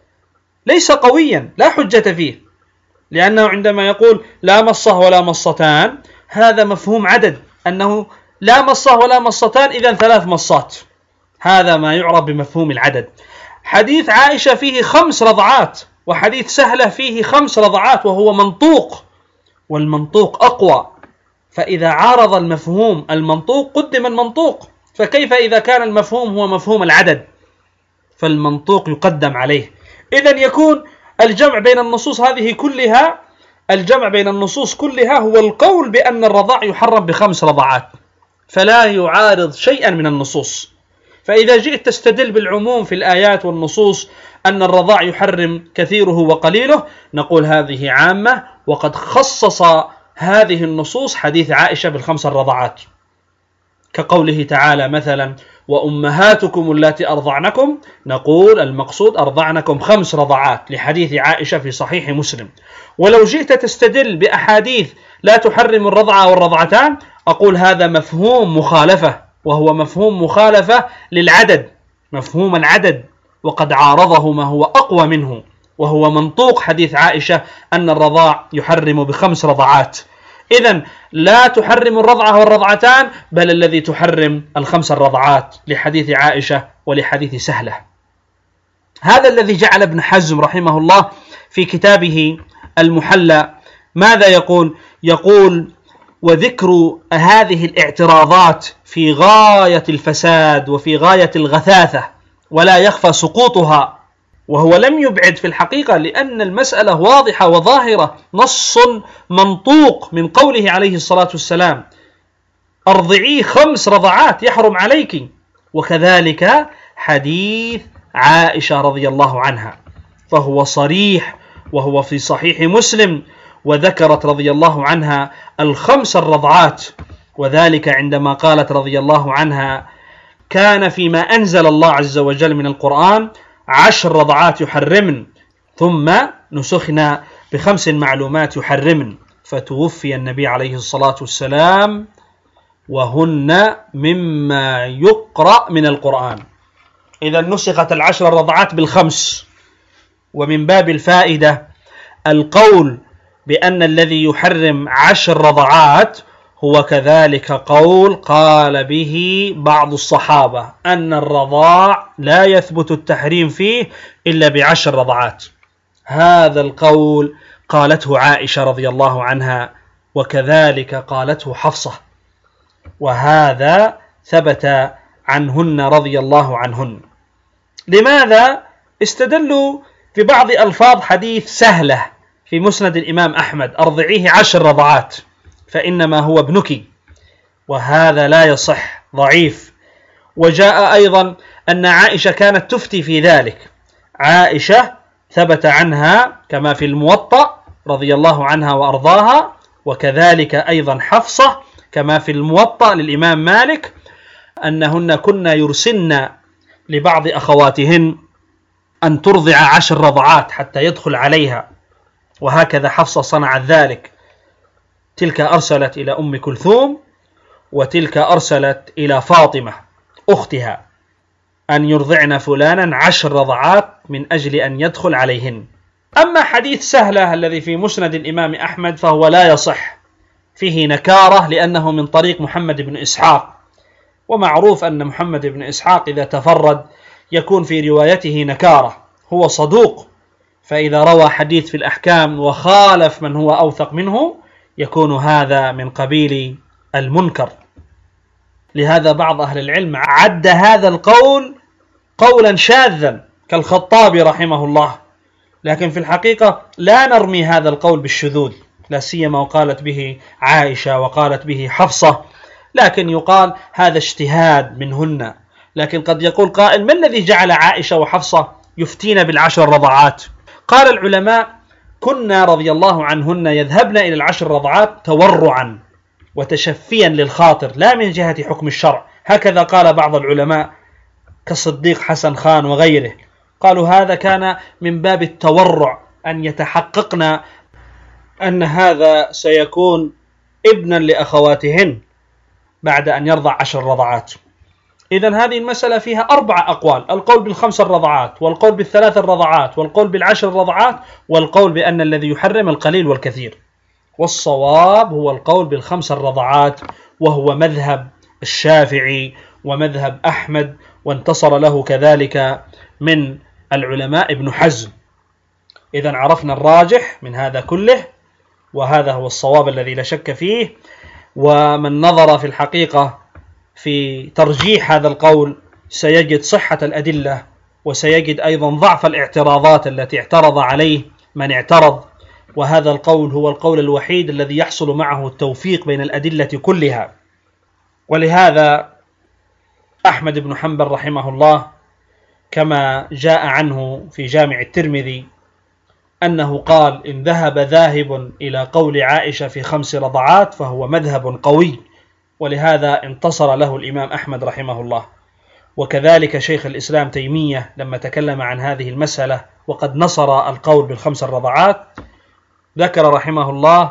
ليس قويا، لا حجة فيه، لأنه عندما يقول لا مصة ولا مصتان هذا مفهوم عدد، أنه لا مصة ولا مصتان إذن ثلاث مصات، هذا ما يعرف بمفهوم العدد. حديث عائشة فيه خمس رضعات وحديث سهلة فيه خمس رضعات وهو منطوق، والمنطوق أقوى، فإذا عارض المفهوم المنطوق قدم المنطوق، فكيف إذا كان المفهوم هو مفهوم العدد فالمنطوق يقدم عليه؟ إذن يكون الجمع بين النصوص هذه كلها، الجمع بين النصوص كلها هو القول بأن الرضاع يحرم بخمس رضعات، فلا يعارض شيئا من النصوص. فإذا جئت تستدل بالعموم في الآيات والنصوص أن الرضاع يحرم كثيره وقليله، نقول هذه عامة، وقد خصص هذه النصوص حديث عائشة بالخمس الرضعات، كقوله تعالى مثلا وأمهاتكم اللاتي أرضعنكم، نقول المقصود أرضعنكم خمس رضعات لحديث عائشة في صحيح مسلم. ولو جئت تستدل بأحاديث لا تحرم الرضع والرضعتان، أقول هذا مفهوم مخالفة، وهو مفهوم مخالفة للعدد، مفهوم العدد، وقد عارضه ما هو أقوى منه وهو منطوق حديث عائشة أن الرضاع يحرم بخمس رضعات. إذن لا تحرم الرضعة والرضعتان، بل الذي تحرم الخمس الرضعات لحديث عائشة ولحديث سهلة. هذا الذي جعل ابن حزم رحمه الله في كتابه المحلى ماذا يقول؟ يقول وذكر هذه الاعتراضات في غاية الفساد وفي غاية الغثاثة، ولا يخفى سقوطها، وهو لم يبعد في الحقيقة، لأن المسألة واضحة وظاهرة، نص منطوق من قوله عليه الصلاة والسلام أرضعيه خمس رضعات يحرم عليك، وكذلك حديث عائشة رضي الله عنها فهو صريح وهو في صحيح مسلم، وذكرت رضي الله عنها الخمس الرضعات، وذلك عندما قالت رضي الله عنها كان فيما أنزل الله عز وجل من القرآن عشر رضعات يحرمن ثم نسخنا بخمس معلومات يحرمن، فتوفي النبي عليه الصلاة والسلام وهن مما يقرأ من القرآن. إذا نسخت العشر الرضعات بالخمس. ومن باب الفائدة القول بأن الذي يحرم عشر رضعات هو كذلك قول قال به بعض الصحابة أن الرضاع لا يثبت التحريم فيه إلا بعشر رضعات. هذا القول قالته عائشة رضي الله عنها، وكذلك قالته حفصة، وهذا ثبت عنهن رضي الله عنهن. لماذا؟ استدلوا ببعض ألفاظ حديث سهلة في مسند الإمام أحمد أرضعيه عشر رضعات فإنما هو ابنك، وهذا لا يصح، ضعيف. وجاء أيضا أن عائشة كانت تفتي في ذلك، عائشة ثبت عنها كما في الموطأ رضي الله عنها وأرضاها، وكذلك أيضا حفصة كما في الموطأ للإمام مالك أنهن كن يرسلن لبعض أخواتهن أن ترضع عشر رضعات حتى يدخل عليها، وهكذا حفصة صنعت ذلك. تلك أرسلت إلى أم كلثوم، وتلك أرسلت إلى فاطمة أختها أن يرضعن فلانا عشر رضعات من أجل أن يدخل عليهن. أما حديث سهلة الذي في مسند الإمام أحمد فهو لا يصح، فيه نكارة لأنه من طريق محمد بن إسحاق، ومعروف أن محمد بن إسحاق إذا تفرد يكون في روايته نكارة، هو صدوق، فإذا روى حديث في الأحكام وخالف من هو أوثق منه يكون هذا من قبيل المنكر. لهذا بعض أهل العلم عد هذا القول قولا شاذا كالخطابي رحمه الله، لكن في الحقيقة لا نرمي هذا القول بالشذوذ، لا سيما وقالت به عائشة وقالت به حفصة، لكن يقال هذا اجتهاد منهن. لكن قد يقول قائل: ما الذي جعل عائشة وحفصة يفتين بالعشر رضعات؟ قال العلماء: كنا رضي الله عنهن يذهبن إلى العشر رضعات تورعا وتشفيا للخاطر، لا من جهة حكم الشرع، هكذا قال بعض العلماء كالصديق حسن خان وغيره، قالوا هذا كان من باب التورع، أن يتحققن أن هذا سيكون ابنا لأخواتهن بعد أن يرضع عشر رضعات. إذن هذه المسألة فيها أربع أقوال: القول بالخمس الرضعات، والقول بالثلاث الرضعات، والقول بالعشر الرضعات، والقول بأن الذي يحرم القليل والكثير. والصواب هو القول بالخمس الرضعات، وهو مذهب الشافعي ومذهب أحمد، وانتصر له كذلك من العلماء ابن حزم. إذن عرفنا الراجح من هذا كله، وهذا هو الصواب الذي لا شك فيه. ومن نظر في الحقيقة في ترجيح هذا القول سيجد صحة الأدلة، وسيجد أيضا ضعف الاعتراضات التي اعترض عليه من اعترض، وهذا القول هو القول الوحيد الذي يحصل معه التوفيق بين الأدلة كلها. ولهذا أحمد بن حنبل رحمه الله كما جاء عنه في جامع الترمذي أنه قال: إن ذهب ذاهب إلى قول عائشة في خمس رضعات فهو مذهب قوي، ولهذا انتصر له الإمام أحمد رحمه الله. وكذلك شيخ الإسلام تيمية لما تكلم عن هذه المسألة وقد نصر القول بالخمس الرضعات ذكر رحمه الله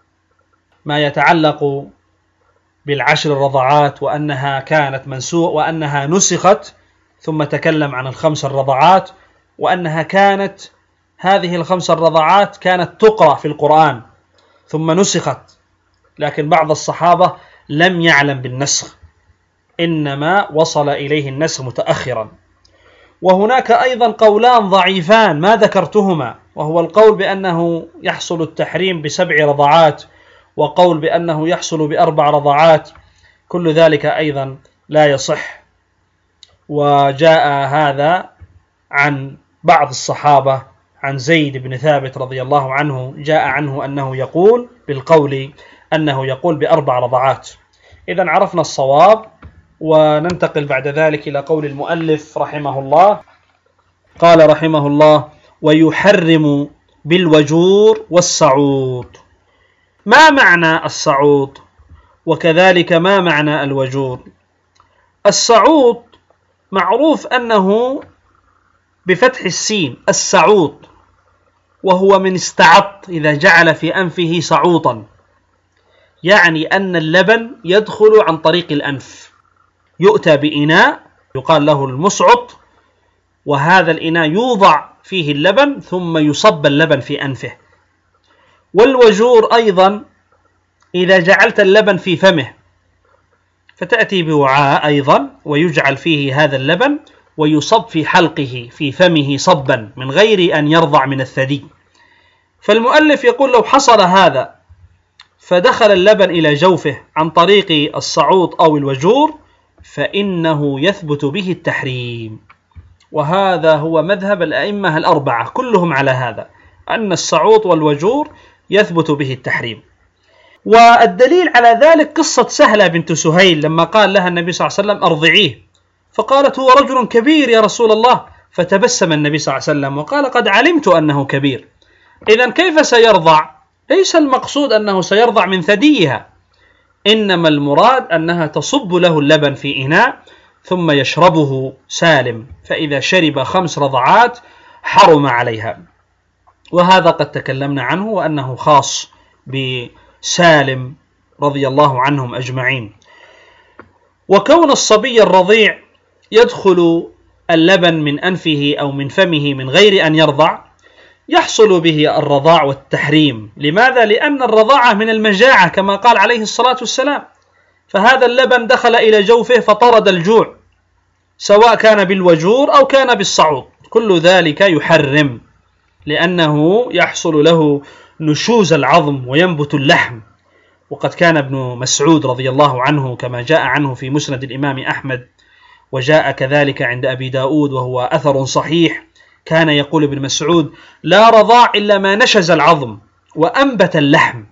ما يتعلق بالعشر الرضعات، وأنها كانت منسوخ وأنها نسخت، ثم تكلم عن الخمس الرضعات وأنها كانت هذه الخمس الرضعات كانت تقرأ في القرآن ثم نسخت، لكن بعض الصحابة لم يعلم بالنسخ، إنما وصل إليه النسخ متأخرا. وهناك أيضا قولان ضعيفان ما ذكرتهما، وهو القول بأنه يحصل التحريم بسبع رضعات، وقول بأنه يحصل بأربع رضعات، كل ذلك أيضا لا يصح. وجاء هذا عن بعض الصحابة، عن زيد بن ثابت رضي الله عنه، جاء عنه أنه يقول بالقول أنه يقول بأربع رضعات. إذن عرفنا الصواب، وننتقل بعد ذلك إلى قول المؤلف رحمه الله. قال رحمه الله: ويحرم بالوجور والصعود. ما معنى الصعود؟ وكذلك ما معنى الوجور؟ الصعود معروف أنه بفتح السين السعوط، وهو من استعط إذا جعل في أنفه صعوطا، يعني أن اللبن يدخل عن طريق الأنف، يؤتى بإناء يقال له المصعط، وهذا الإناء يوضع فيه اللبن ثم يصب اللبن في أنفه. والوجور أيضا إذا جعلت اللبن في فمه، فتأتي بوعاء أيضا ويجعل فيه هذا اللبن ويصب في حلقه في فمه صبا من غير أن يرضع من الثدي. فالمؤلف يقول لو حصل هذا فدخل اللبن إلى جوفه عن طريق الصعوط أو الوجور فإنه يثبت به التحريم، وهذا هو مذهب الأئمة الأربعة كلهم على هذا، أن الصعوط والوجور يثبت به التحريم. والدليل على ذلك قصة سهلة بنت سهيل لما قال لها النبي صلى الله عليه وسلم أرضعيه، فقالت هو رجل كبير يا رسول الله، فتبسم النبي صلى الله عليه وسلم وقال قد علمت أنه كبير. إذن كيف سيرضع؟ ليس المقصود أنه سيرضع من ثديها، إنما المراد أنها تصب له اللبن في إناء ثم يشربه سالم، فإذا شرب خمس رضعات حرم عليها. وهذا قد تكلمنا عنه وأنه خاص بسالم رضي الله عنهم أجمعين. وكون الصبي الرضيع يدخل اللبن من أنفه أو من فمه من غير أن يرضع يحصل به الرضاع والتحريم. لماذا؟ لأن الرضاعة من المجاعة كما قال عليه الصلاة والسلام، فهذا اللبن دخل إلى جوفه فطرد الجوع، سواء كان بالوجور أو كان بالصعود، كل ذلك يحرم، لأنه يحصل له نشوز العظم وينبت اللحم. وقد كان ابن مسعود رضي الله عنه كما جاء عنه في مسند الإمام أحمد، وجاء كذلك عند أبي داود وهو أثر صحيح، كان يقول ابن مسعود: لا رضاع إلا ما نشز العظم وأنبت اللحم.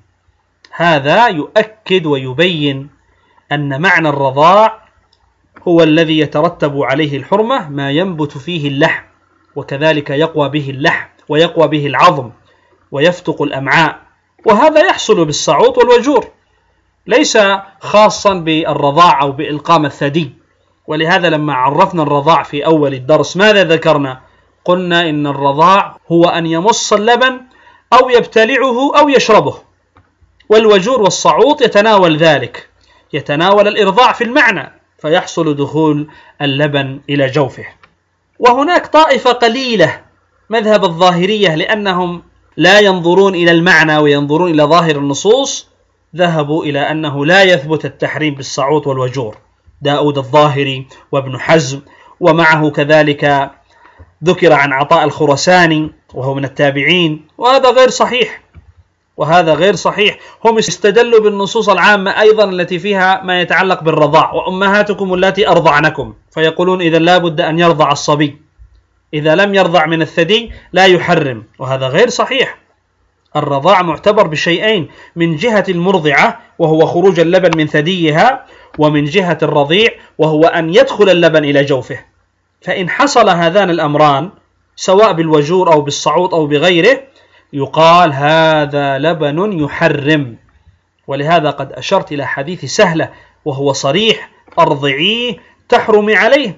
هذا يؤكد ويبين أن معنى الرضاع هو الذي يترتب عليه الحرمة، ما ينبت فيه اللحم، وكذلك يقوى به اللحم ويقوى به العظم ويفتق الأمعاء، وهذا يحصل بالصعود والوجور، ليس خاصا بالرضاع أو بإلقام الثدي. ولهذا لما عرفنا الرضاع في أول الدرس ماذا ذكرنا؟ قلنا إن الرضاع هو أن يمص اللبن أو يبتلعه أو يشربه، والوجور والصعود يتناول ذلك، يتناول الإرضاع في المعنى، فيحصل دخول اللبن إلى جوفه. وهناك طائفة قليلة مذهب الظاهرية، لأنهم لا ينظرون إلى المعنى وينظرون إلى ظاهر النصوص، ذهبوا إلى أنه لا يثبت التحريم بالصعود والوجور، داود الظاهري وابن حزم، ومعه كذلك ذكر عن عطاء الخرساني وهو من التابعين، وهذا غير صحيح، وهذا غير صحيح. هم استدلوا بالنصوص العامة أيضا التي فيها ما يتعلق بالرضاع: وأمهاتكم اللاتي أرضعنكم، فيقولون إذا لا بد أن يرضع الصبي، إذا لم يرضع من الثدي لا يحرم، وهذا غير صحيح. الرضاع معتبر بشيئين: من جهة المرضعة وهو خروج اللبن من ثديها، ومن جهة الرضيع وهو أن يدخل اللبن إلى جوفه. فإن حصل هذان الأمران سواء بالوجور أو بالصعود أو بغيره يقال هذا لبن يحرم. ولهذا قد أشرت إلى حديث سهلة وهو صريح: أرضعيه تحرمي عليه.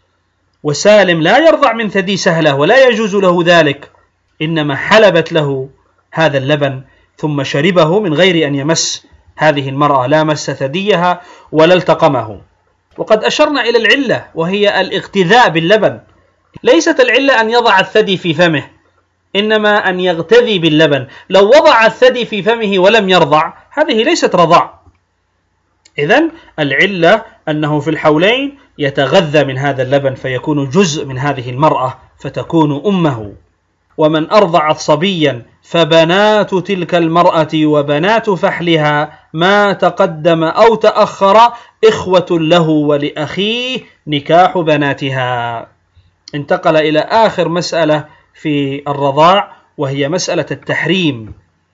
وسالم لا يرضع من ثدي سهلة ولا يجوز له ذلك، إنما حلبت له هذا اللبن ثم شربه من غير أن يمس هذه المرأة، لا مس ثديها ولا التقمه. وقد أشرنا إلى العلة وهي الاغتذاء باللبن، ليست العلة أن يضع الثدي في فمه، إنما أن يغتذي باللبن. لو وضع الثدي في فمه ولم يرضع هذه ليست رضاع. إذن العلة أنه في الحولين يتغذى من هذا اللبن فيكون جزء من هذه المرأة فتكون أمه. ومن أرضعت صبيا فبنات تلك المرأة وبنات فحلها ما تقدم أو تأخر إخوة له ولأخيه نكاح بناتها. انتقل إلى آخر مسألة في الرضاع وهي مسألة التحريم،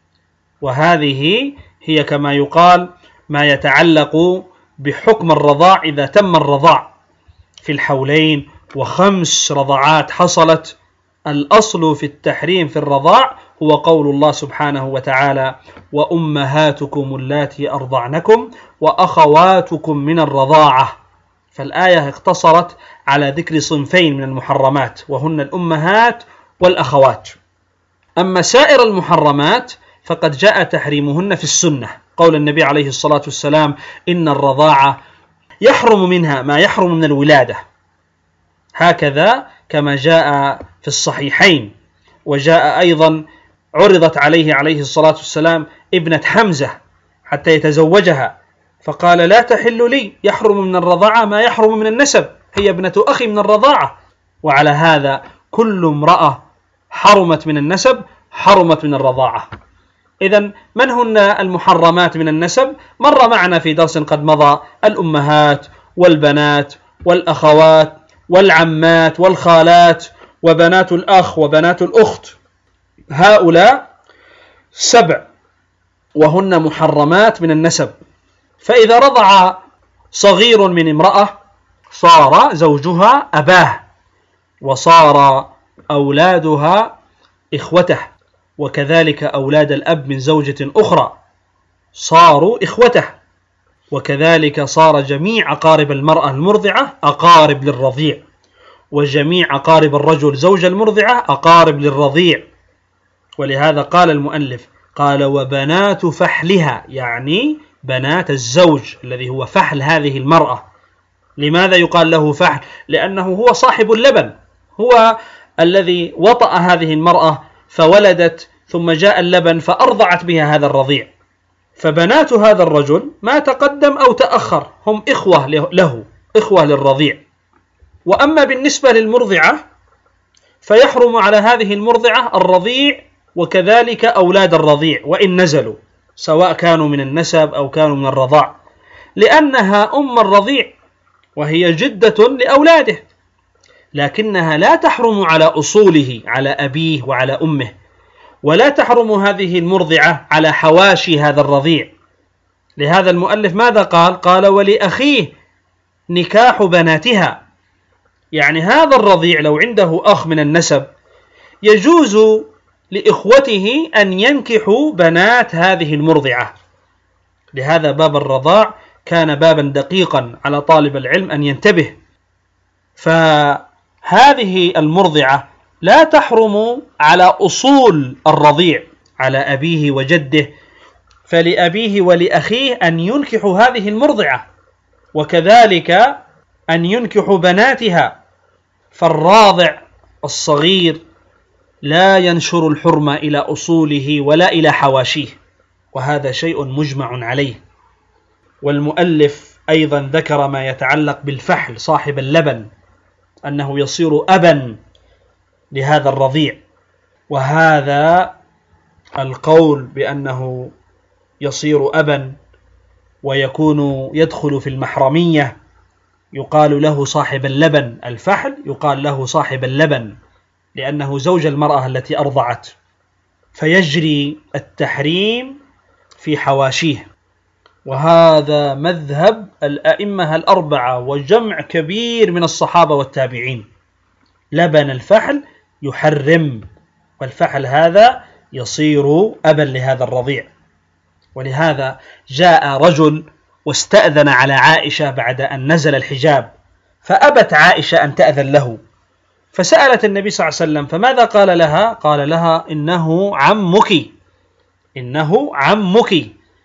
وهذه هي كما يقال ما يتعلق بحكم الرضاع إذا تم الرضاع في الحولين وخمس رضعات حصلت. الأصل في التحريم في الرضاع هو قول الله سبحانه وتعالى: وأمهاتكم اللاتي أرضعنكم وأخواتكم من الرضاعة. فالآية اقتصرت على ذكر صنفين من المحرمات وهن الأمهات والأخوات. أما سائر المحرمات فقد جاء تحريمهن في السنة، قول النبي عليه الصلاة والسلام: إن الرضاعة يحرم منها ما يحرم من الولادة، هكذا كما جاء في الصحيحين. وجاء أيضا عرضت عليه عليه الصلاة والسلام ابنة حمزة حتى يتزوجها فقال: لا تحل لي، يحرم من الرضاعة ما يحرم من النسب، هي ابنة أخي من الرضاعة. وعلى هذا كل امرأة حرمت من النسب حرمت من الرضاعة. إذن من هن المحرمات من النسب؟ مر معنا في درس قد مضى: الأمهات والبنات والأخوات والعمات والخالات وبنات الأخ وبنات الأخت، هؤلاء سبع وهن محرمات من النسب. فإذا رضع صغير من امرأة صار زوجها أباه، وصار أولادها إخوته، وكذلك أولاد الأب من زوجة أخرى صاروا إخوته، وكذلك صار جميع أقارب المرأة المرضعة أقارب للرضيع، وجميع أقارب الرجل زوج المرضعة أقارب للرضيع. ولهذا قال المؤلف قال وبنات فحلها، يعني بنات الزوج الذي هو فحل هذه المرأة. لماذا يقال له فحل؟ لأنه هو صاحب اللبن، هو الذي وطأ هذه المرأة فولدت، ثم جاء اللبن فأرضعت بها هذا الرضيع. فبنات هذا الرجل ما تقدم أو تأخر هم إخوة له، إخوة للرضيع. وأما بالنسبة للمرضعة فيحرم على هذه المرضعة الرضيع وكذلك أولاد الرضيع وإن نزلوا، سواء كانوا من النسب أو كانوا من الرضاع، لأنها أم الرضيع وهي جدة لأولاده، لكنها لا تحرم على أصوله، على أبيه وعلى أمه، ولا تحرم هذه المرضعة على حواشي هذا الرضيع. لهذا المؤلف ماذا قال؟ قال ولأخيه نكاح بناتها، يعني هذا الرضيع لو عنده أخ من النسب يجوز لإخوته أن ينكحوا بنات هذه المرضعة. لهذا باب الرضاع كان بابا دقيقا على طالب العلم أن ينتبه. فهذه المرضعة لا تحرم على أصول الرضيع، على أبيه وجده، فلأبيه ولأخيه أن ينكحوا هذه المرضعة، وكذلك أن ينكحوا بناتها. فالراضع الصغير لا ينشر الحرمة إلى أصوله ولا إلى حواشيه، وهذا شيء مجمع عليه. والمؤلف أيضا ذكر ما يتعلق بالفحل صاحب اللبن، أنه يصير أبا لهذا الرضيع، وهذا القول بأنه يصير أبا ويكون يدخل في المحرمية يقال له صاحب اللبن. الفحل يقال له صاحب اللبن لأنه زوج المرأة التي أرضعت، فيجري التحريم في حواشيه. وهذا مذهب الأئمة الأربعة وجمع كبير من الصحابة والتابعين. لبن الفحل يحرم، والفحل هذا يصير أبا لهذا الرضيع. ولهذا جاء رجل واستأذن على عائشة بعد أن نزل الحجاب، فأبت عائشة أن تأذن له، فسألت النبي صلى الله عليه وسلم، فماذا قال لها؟ قال لها إنه عمك، إنه عمك.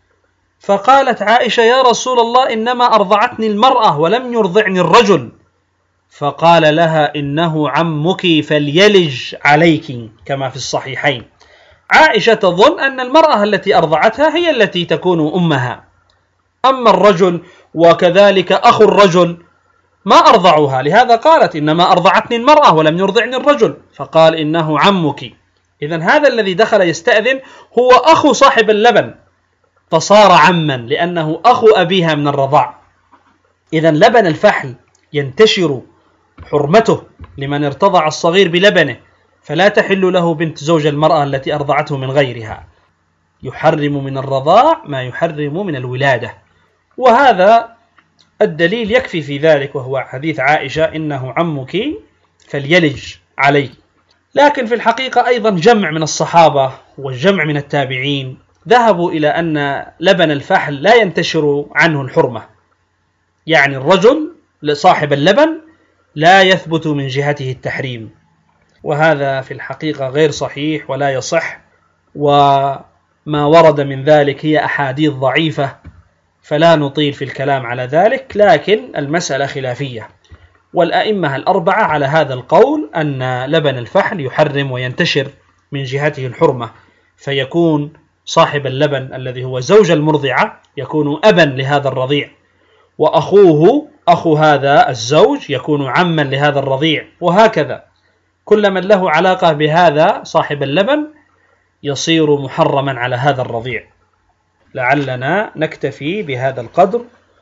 فقالت عائشة يا رسول الله إنما أرضعتني المرأة ولم يرضعني الرجل. فقال لها إنه عمك فليلج عليك، كما في الصحيحين. عائشة تظن أن المرأة التي أرضعتها هي التي تكون أمها، أما الرجل وكذلك أخو الرجل ما أرضعوها، لهذا قالت إنما أرضعتني المرأة ولم يرضعني الرجل، فقال إنه عمك. إذن هذا الذي دخل يستأذن هو أخو صاحب اللبن، فصار عما لأنه أخو أبيها من الرضاع. إذن لبن الفحل ينتشر حرمته لمن ارتضع الصغير بلبنه، فلا تحل له بنت زوج المرأة التي أرضعته من غيرها. يحرم من الرضاع ما يحرم من الولادة، وهذا الدليل يكفي في ذلك، وهو حديث عائشة إنه عمك فليلج عليك. لكن في الحقيقة أيضا جمع من الصحابة والجمع من التابعين ذهبوا إلى أن لبن الفحل لا ينتشر عنه الحرمة، يعني الرجل لصاحب اللبن لا يثبت من جهته التحريم، وهذا في الحقيقة غير صحيح ولا يصح، وما ورد من ذلك هي أحاديث ضعيفة، فلا نطيل في الكلام على ذلك. لكن المسألة خلافية، والأئمة الأربعة على هذا القول أن لبن الفحل يحرم وينتشر من جهته الحرمة، فيكون صاحب اللبن الذي هو زوج المرضعة يكون أبا لهذا الرضيع، وأخوه أخو هذا الزوج يكون عما لهذا الرضيع، وهكذا كل من له علاقة بهذا صاحب اللبن يصير محرما على هذا الرضيع. لعلنا نكتفي بهذا القدر،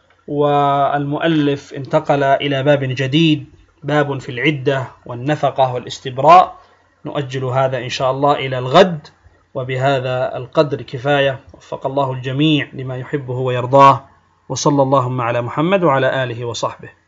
والمؤلف انتقل إلى باب جديد، باب في العدة والنفقة والاستبراء، نؤجل هذا إن شاء الله إلى الغد. وبهذا القدر كفاية، وفق الله الجميع لما يحبه ويرضاه، وصلى اللهم على محمد وعلى آله وصحبه.